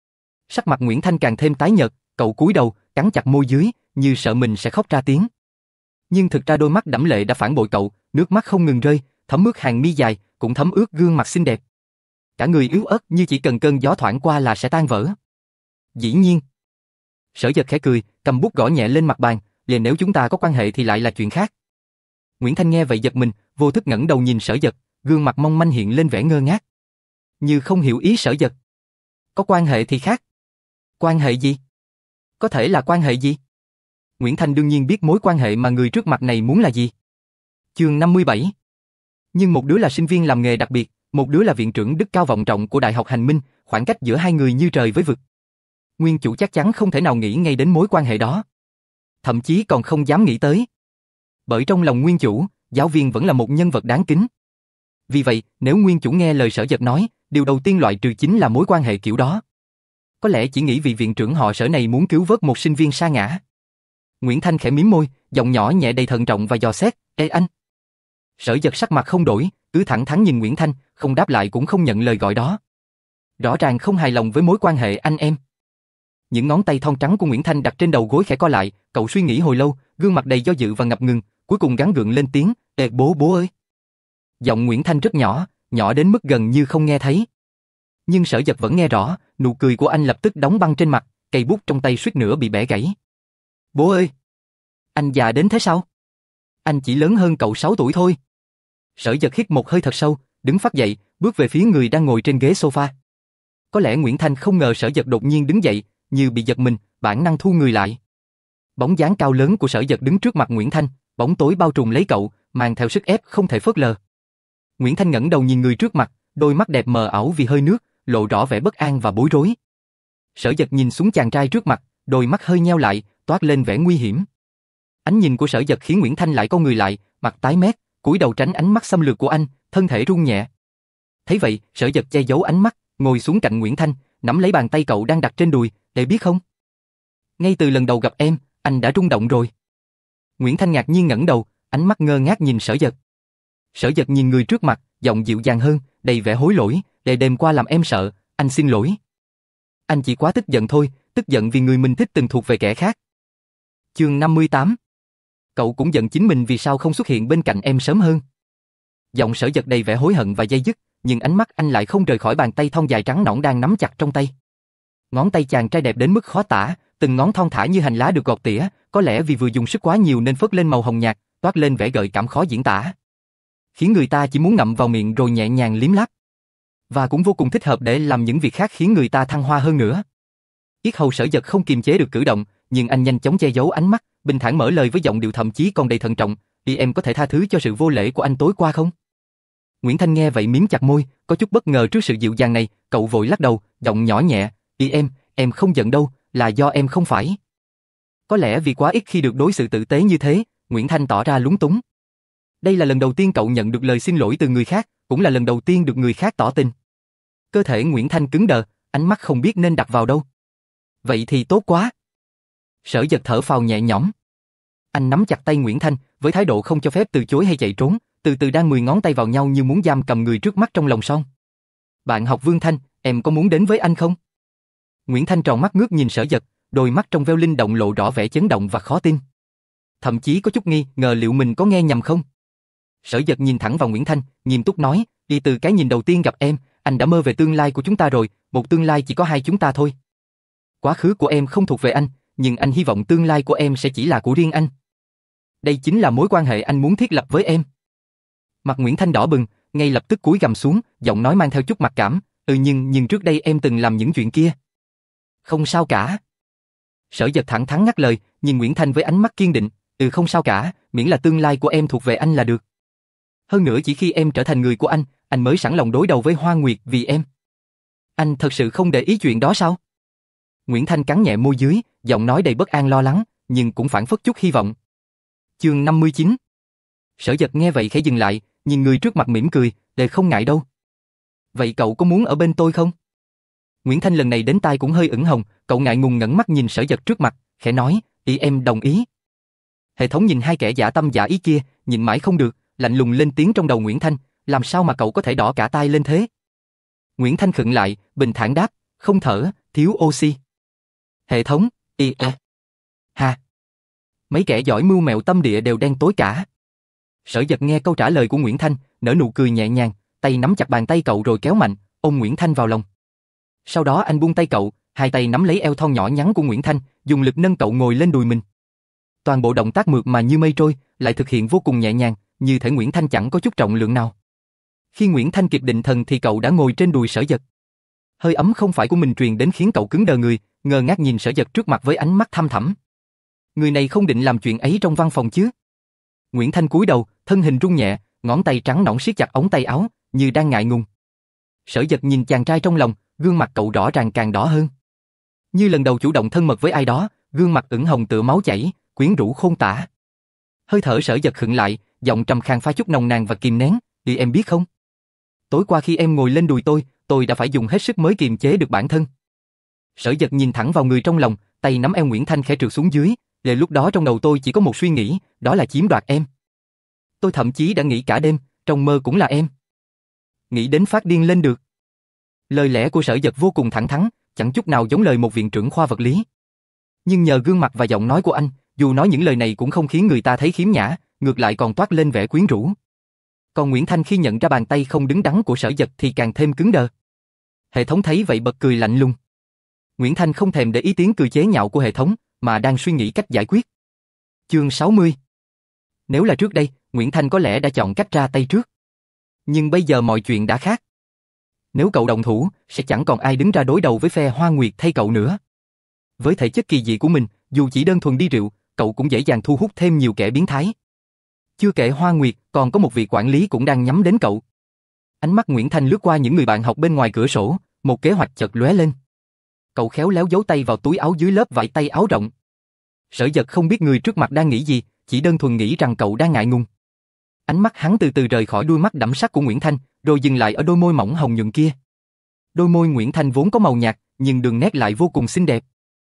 Sắc mặt Nguyễn Thanh càng thêm tái nhợt, cậu cúi đầu, cắn chặt môi dưới, như sợ mình sẽ khóc ra tiếng. Nhưng thực ra đôi mắt đẫm lệ đã phản bội cậu, nước mắt không ngừng rơi, thấm ướt hàng mi dài, cũng thấm ướt gương mặt xinh đẹp. Cả người yếu ớt như chỉ cần cơn gió thoảng qua là sẽ tan vỡ. Dĩ nhiên. Sở Dật khẽ cười, cầm bút gõ nhẹ lên mặt bàn, liền nếu chúng ta có quan hệ thì lại là chuyện khác. Nguyễn Thanh nghe vậy giật mình, vô thức ngẩng đầu nhìn Sở Dật, gương mặt mong manh hiện lên vẻ ngơ ngác. Như không hiểu ý Sở Dật. Có quan hệ thì khác. Quan hệ gì? Có thể là quan hệ gì? Nguyễn Thanh đương nhiên biết mối quan hệ mà người trước mặt này muốn là gì. Chương 57. Nhưng một đứa là sinh viên làm nghề đặc biệt, một đứa là viện trưởng đức cao vọng trọng của Đại học Hành Minh, khoảng cách giữa hai người như trời với vực. Nguyên chủ chắc chắn không thể nào nghĩ ngay đến mối quan hệ đó. Thậm chí còn không dám nghĩ tới. Bởi trong lòng nguyên chủ, giáo viên vẫn là một nhân vật đáng kính. Vì vậy, nếu nguyên chủ nghe lời Sở Dật nói, điều đầu tiên loại trừ chính là mối quan hệ kiểu đó. Có lẽ chỉ nghĩ vì viện trưởng họ Sở này muốn cứu vớt một sinh viên sa ngã. Nguyễn Thanh khẽ mím môi, giọng nhỏ nhẹ đầy thận trọng và dò xét, "Ê anh." Sở Dật sắc mặt không đổi, cứ thẳng thắn nhìn Nguyễn Thanh, không đáp lại cũng không nhận lời gọi đó. Rõ ràng không hài lòng với mối quan hệ anh em. Những ngón tay thon trắng của Nguyễn Thanh đặt trên đầu gối khẽ co lại, cậu suy nghĩ hồi lâu, gương mặt đầy do dự và ngập ngừng, cuối cùng gắng gượng lên tiếng, "Ê bố ơi." Giọng Nguyễn Thanh rất nhỏ, nhỏ đến mức gần như không nghe thấy. Nhưng Sở Dật vẫn nghe rõ, nụ cười của anh lập tức đóng băng trên mặt, cây bút trong tay suýt nữa bị bẻ gãy. "Bố ơi, anh già đến thế sao? Anh chỉ lớn hơn cậu 6 tuổi thôi." Sở Dật hít một hơi thật sâu, đứng phắt dậy, bước về phía người đang ngồi trên ghế sofa. Có lẽ Nguyễn Thanh không ngờ Sở Dật đột nhiên đứng dậy, như bị giật mình, bản năng thu người lại. Bóng dáng cao lớn của Sở Dật đứng trước mặt Nguyễn Thanh, bóng tối bao trùm lấy cậu, mang theo sức ép không thể phớt lờ. Nguyễn Thanh ngẩng đầu nhìn người trước mặt, đôi mắt đẹp mờ ảo vì hơi nước, lộ rõ vẻ bất an và bối rối. Sở Dật nhìn xuống chàng trai trước mặt, đôi mắt hơi nheo lại, toát lên vẻ nguy hiểm. Ánh nhìn của Sở Dật khiến Nguyễn Thanh lại co người lại, mặt tái mét, cúi đầu tránh ánh mắt xâm lược của anh, thân thể run nhẹ. Thấy vậy, Sở Dật che giấu ánh mắt, ngồi xuống cạnh Nguyễn Thanh, nắm lấy bàn tay cậu đang đặt trên đùi, "Để biết không? Ngay từ lần đầu gặp em, anh đã rung động rồi." Nguyễn Thanh ngạc nhiên ngẩng đầu, ánh mắt ngơ ngác nhìn Sở Dật. Sở Dật nhìn người trước mặt, giọng dịu dàng hơn, đầy vẻ hối lỗi, "Để đêm qua làm em sợ, anh xin lỗi. Anh chỉ quá tức giận thôi, tức giận vì người mình thích từng thuộc về kẻ khác." Chương 58. Cậu cũng giận chính mình vì sao không xuất hiện bên cạnh em sớm hơn. Giọng Sở Dật đầy vẻ hối hận và day dứt, nhưng ánh mắt anh lại không rời khỏi bàn tay thon dài trắng nõn đang nắm chặt trong tay. Ngón tay chàng trai đẹp đến mức khó tả, từng ngón thon thả như hành lá được gọt tỉa, có lẽ vì vừa dùng sức quá nhiều nên phớt lên màu hồng nhạt, toát lên vẻ gợi cảm khó diễn tả, khiến người ta chỉ muốn ngậm vào miệng rồi nhẹ nhàng liếm láp. Và cũng vô cùng thích hợp để làm những việc khác khiến người ta thăng hoa hơn nữa. Yết hầu Sở Dật không kiềm chế được cử động, nhưng anh nhanh chóng che giấu ánh mắt, bình thản mở lời với giọng điệu thậm chí còn đầy thận trọng, "Em có thể tha thứ cho sự vô lễ của anh tối qua không?" Nguyễn Thanh nghe vậy mím chặt môi, có chút bất ngờ trước sự dịu dàng này, cậu vội lắc đầu, giọng nhỏ nhẹ, Em không giận đâu, là do em không phải." Có lẽ vì quá ít khi được đối xử tử tế như thế, Nguyễn Thanh tỏ ra lúng túng. Đây là lần đầu tiên cậu nhận được lời xin lỗi từ người khác, cũng là lần đầu tiên được người khác tỏ tình. Cơ thể Nguyễn Thanh cứng đờ, ánh mắt không biết nên đặt vào đâu. "Vậy thì tốt quá." Sở Dật thở phào nhẹ nhõm. Anh nắm chặt tay Nguyễn Thanh, với thái độ không cho phép từ chối hay chạy trốn, từ từ đan 10 ngón tay vào nhau như muốn giam cầm người trước mắt trong lòng son. "Bạn học Vương Thanh, em có muốn đến với anh không?" Nguyễn Thanh tròn mắt ngước nhìn Sở Dật, đôi mắt trong veo linh động lộ rõ vẻ chấn động và khó tin. Thậm chí có chút nghi ngờ liệu mình có nghe nhầm không. Sở Dật nhìn thẳng vào Nguyễn Thanh, nghiêm túc nói, "Đi từ cái nhìn đầu tiên gặp em, anh đã mơ về tương lai của chúng ta rồi, một tương lai chỉ có hai chúng ta thôi. Quá khứ của em không thuộc về anh, nhưng anh hy vọng tương lai của em sẽ chỉ là của riêng anh. Đây chính là mối quan hệ anh muốn thiết lập với em." Mặt Nguyễn Thanh đỏ bừng, ngay lập tức cúi gằm xuống, giọng nói mang theo chút mặc cảm, nhưng trước đây em từng làm những chuyện kia." "Không sao cả." Sở Dật thẳng thắn ngắt lời, nhìn Nguyễn Thanh với ánh mắt kiên định, "Không sao cả, miễn là tương lai của em thuộc về anh là được. Hơn nữa chỉ khi em trở thành người của anh mới sẵn lòng đối đầu với Hoa Nguyệt vì em." "Anh thật sự không để ý chuyện đó sao?" Nguyễn Thanh cắn nhẹ môi dưới, giọng nói đầy bất an lo lắng, nhưng cũng phảng phất chút hy vọng. Chương 59. Sở Dật nghe vậy khẽ dừng lại, nhìn người trước mặt mỉm cười, để không ngại đâu. Vậy cậu có muốn ở bên tôi không? Nguyễn Thanh lần này đến tai cũng hơi ửng hồng, cậu ngại ngùng ngẩng mắt nhìn Sở Dật trước mặt, khẽ nói, em đồng ý. Hệ thống nhìn hai kẻ giả tâm giả ý kia, nhìn mãi không được, lạnh lùng lên tiếng trong đầu Nguyễn Thanh, làm sao mà cậu có thể đỏ cả tai lên thế? Nguyễn Thanh khựng lại, bình thản đáp, không thở, thiếu oxy. Hệ thống, ha. Mấy kẻ giỏi mưu mẹo tâm địa đều đen tối cả. Sở Dật nghe câu trả lời của Nguyễn Thanh, nở nụ cười nhẹ nhàng, tay nắm chặt bàn tay cậu rồi kéo mạnh, ôm Nguyễn Thanh vào lòng. Sau đó anh buông tay cậu, hai tay nắm lấy eo thon nhỏ nhắn của Nguyễn Thanh, dùng lực nâng cậu ngồi lên đùi mình. Toàn bộ động tác mượt mà như mây trôi, lại thực hiện vô cùng nhẹ nhàng, như thể Nguyễn Thanh chẳng có chút trọng lượng nào. Khi Nguyễn Thanh kịp định thần thì cậu đã ngồi trên đùi Sở Dật. Hơi ấm không phải của mình truyền đến khiến cậu cứng đờ người, ngơ ngác nhìn Sở Dật trước mặt với ánh mắt thăm thẳm. Người này không định làm chuyện ấy trong văn phòng chứ? Nguyễn Thanh cúi đầu, thân hình rung nhẹ, ngón tay trắng nõn siết chặt ống tay áo, như đang ngại ngùng. Sở Dật nhìn chàng trai trong lòng, gương mặt cậu rõ ràng càng đỏ hơn. Như lần đầu chủ động thân mật với ai đó, gương mặt ửng hồng tựa máu chảy, quyến rũ khôn tả. Hơi thở Sở Dật khựng lại, giọng trầm khàn pha chút nồng nàn và kìm nén, "Thì em biết không? Tối qua khi em ngồi lên đùi tôi đã phải dùng hết sức mới kiềm chế được bản thân." Sở Dật nhìn thẳng vào người trong lòng, tay nắm eo Nguyễn Thanh khẽ trượt xuống dưới, để lúc đó trong đầu tôi chỉ có một suy nghĩ, đó là chiếm đoạt em. Tôi thậm chí đã nghĩ cả đêm, trong mơ cũng là em. Nghĩ đến phát điên lên được. Lời lẽ của Sở Dật vô cùng thẳng thắn, chẳng chút nào giống lời một viện trưởng khoa vật lý. Nhưng nhờ gương mặt và giọng nói của anh, dù nói những lời này cũng không khiến người ta thấy khiếm nhã, ngược lại còn toát lên vẻ quyến rũ. Còn Nguyễn Thanh khi nhận ra bàn tay không đứng đắn của Sở Dật thì càng thêm cứng đờ. Hệ thống thấy vậy bật cười lạnh lùng. Nguyễn Thanh không thèm để ý tiếng cười chế nhạo của hệ thống, mà đang suy nghĩ cách giải quyết. Chương 60. Nếu là trước đây, Nguyễn Thanh có lẽ đã chọn cách ra tay trước. Nhưng bây giờ mọi chuyện đã khác. Nếu cậu động thủ, sẽ chẳng còn ai đứng ra đối đầu với phe Hoa Nguyệt thay cậu nữa. Với thể chất kỳ dị của mình, dù chỉ đơn thuần đi rượu, cậu cũng dễ dàng thu hút thêm nhiều kẻ biến thái. Chưa kể Hoa Nguyệt, còn có một vị quản lý cũng đang nhắm đến cậu. Ánh mắt Nguyễn Thanh lướt qua những người bạn học bên ngoài cửa sổ, một kế hoạch chợt lóe lên. Cậu khéo léo giấu tay vào túi áo dưới lớp vải tay áo rộng. Sở Dật không biết người trước mặt đang nghĩ gì, chỉ đơn thuần nghĩ rằng cậu đang ngại ngùng. Ánh mắt hắn từ từ rời khỏi đôi mắt đẫm sắc của Nguyễn Thanh, rồi dừng lại ở đôi môi mỏng hồng nhuận kia. Đôi môi Nguyễn Thanh vốn có màu nhạt, nhưng đường nét lại vô cùng xinh đẹp.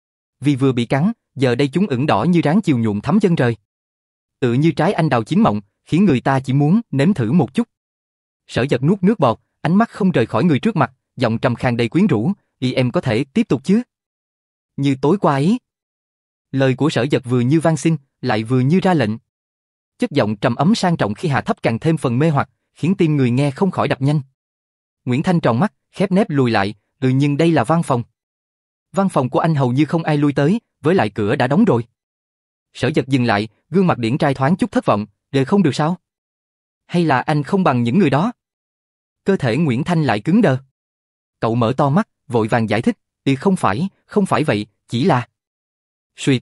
Vì vừa bị cắn, giờ đây chúng ửng đỏ như ráng chiều nhuộm thắm chân trời. Tựa như trái anh đào chín mọng, khiến người ta chỉ muốn nếm thử một chút. Sở Dật nuốt nước bọt, ánh mắt không rời khỏi người trước mặt, giọng trầm khàn đầy quyến rũ, em có thể tiếp tục chứ? Như tối qua ấy. Lời của Sở Dật vừa như van xin, lại vừa như ra lệnh. Chất giọng trầm ấm sang trọng khi hạ thấp càng thêm phần mê hoặc, khiến tim người nghe không khỏi đập nhanh. Nguyễn Thanh tròn mắt, khép nép lùi lại, nhưng đây là văn phòng. Văn phòng của anh hầu như không ai lui tới, với lại cửa đã đóng rồi. Sở Dật dừng lại, gương mặt điển trai thoáng chút thất vọng, không được sao? Hay là anh không bằng những người đó? Cơ thể Nguyễn Thanh lại cứng đờ. Cậu mở to mắt, vội vàng giải thích, không phải vậy, chỉ là... Suyệt.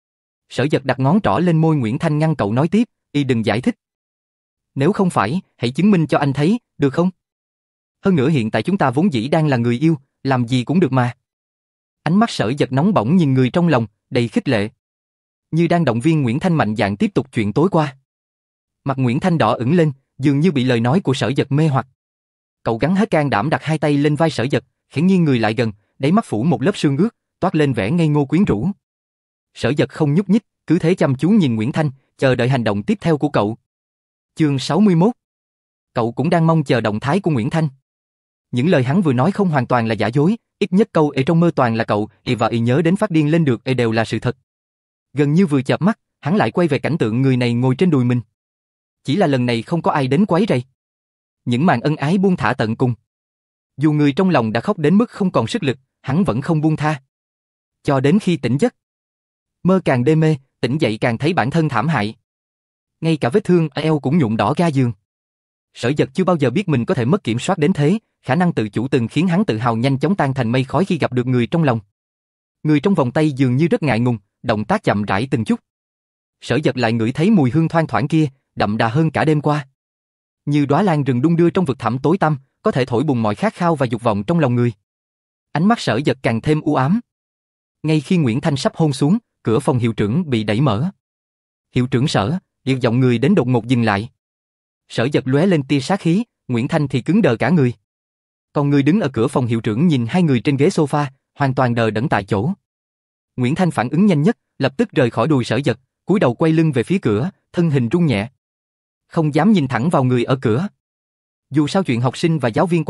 Sở Dật đặt ngón trỏ lên môi Nguyễn Thanh ngăn cậu nói tiếp, đừng giải thích. Nếu không phải, hãy chứng minh cho anh thấy, được không? Hơn nữa hiện tại chúng ta vốn dĩ đang là người yêu, làm gì cũng được mà. Ánh mắt Sở Dật nóng bỏng nhìn người trong lòng, đầy khích lệ. Như đang động viên Nguyễn Thanh mạnh dạn tiếp tục chuyện tối qua. Mặt Nguyễn Thanh đỏ ửng lên, dường như bị lời nói của Sở Dật mê hoặc. Cậu gắng hết can đảm đặt hai tay lên vai Sở Dật, khẽ nghiêng người lại gần, đáy mắt phủ một lớp sương ướt, toát lên vẻ ngây ngô quyến rũ. Sở Dật không nhúc nhích, cứ thế chăm chú nhìn Nguyễn Thanh, chờ đợi hành động tiếp theo của cậu. Chương 61. Cậu cũng đang mong chờ động thái của Nguyễn Thanh. Những lời hắn vừa nói không hoàn toàn là giả dối, ít nhất câu trong mơ toàn là cậu và nhớ đến phát điên lên được đều là sự thật. Gần như vừa chợp mắt, hắn lại quay về cảnh tượng người này ngồi trên đùi mình. Chỉ là lần này không có ai đến quấy rầy. Những màn ân ái buông thả tận cùng. Dù người trong lòng đã khóc đến mức không còn sức lực, hắn vẫn không buông tha. Cho đến khi tỉnh giấc. Mơ càng đê mê, tỉnh dậy càng thấy bản thân thảm hại. Ngay cả vết thương ở eo cũng nhuộm đỏ ga giường. Sở Dật chưa bao giờ biết mình có thể mất kiểm soát đến thế, khả năng tự chủ từng khiến hắn tự hào nhanh chóng tan thành mây khói khi gặp được người trong lòng. Người trong vòng tay dường như rất ngại ngùng, động tác chậm rãi từng chút. Sở Dật lại ngửi thấy mùi hương thoang thoảng kia, đậm đà hơn cả đêm qua. Như đóa lan rừng đung đưa trong vực thẳm tối tăm, có thể thổi bùng mọi khát khao và dục vọng trong lòng người. Ánh mắt Sở Dật càng thêm u ám. Ngay khi Nguyễn Thanh sắp hôn xuống, cửa phòng hiệu trưởng bị đẩy mở. Hiệu trưởng Sở, giọng người đến đột ngột dừng lại. Sở Dật lóe lên tia sát khí, Nguyễn Thanh thì cứng đờ cả người. Còn người đứng ở cửa phòng hiệu trưởng nhìn hai người trên ghế sofa, hoàn toàn đờ đẫn tại chỗ. Nguyễn Thanh phản ứng nhanh nhất, lập tức rời khỏi đùi Sở Dật, cúi đầu quay lưng về phía cửa, thân hình run nhẹ. Không dám nhìn thẳng vào người ở cửa. Dù sao chuyện học sinh và giáo viên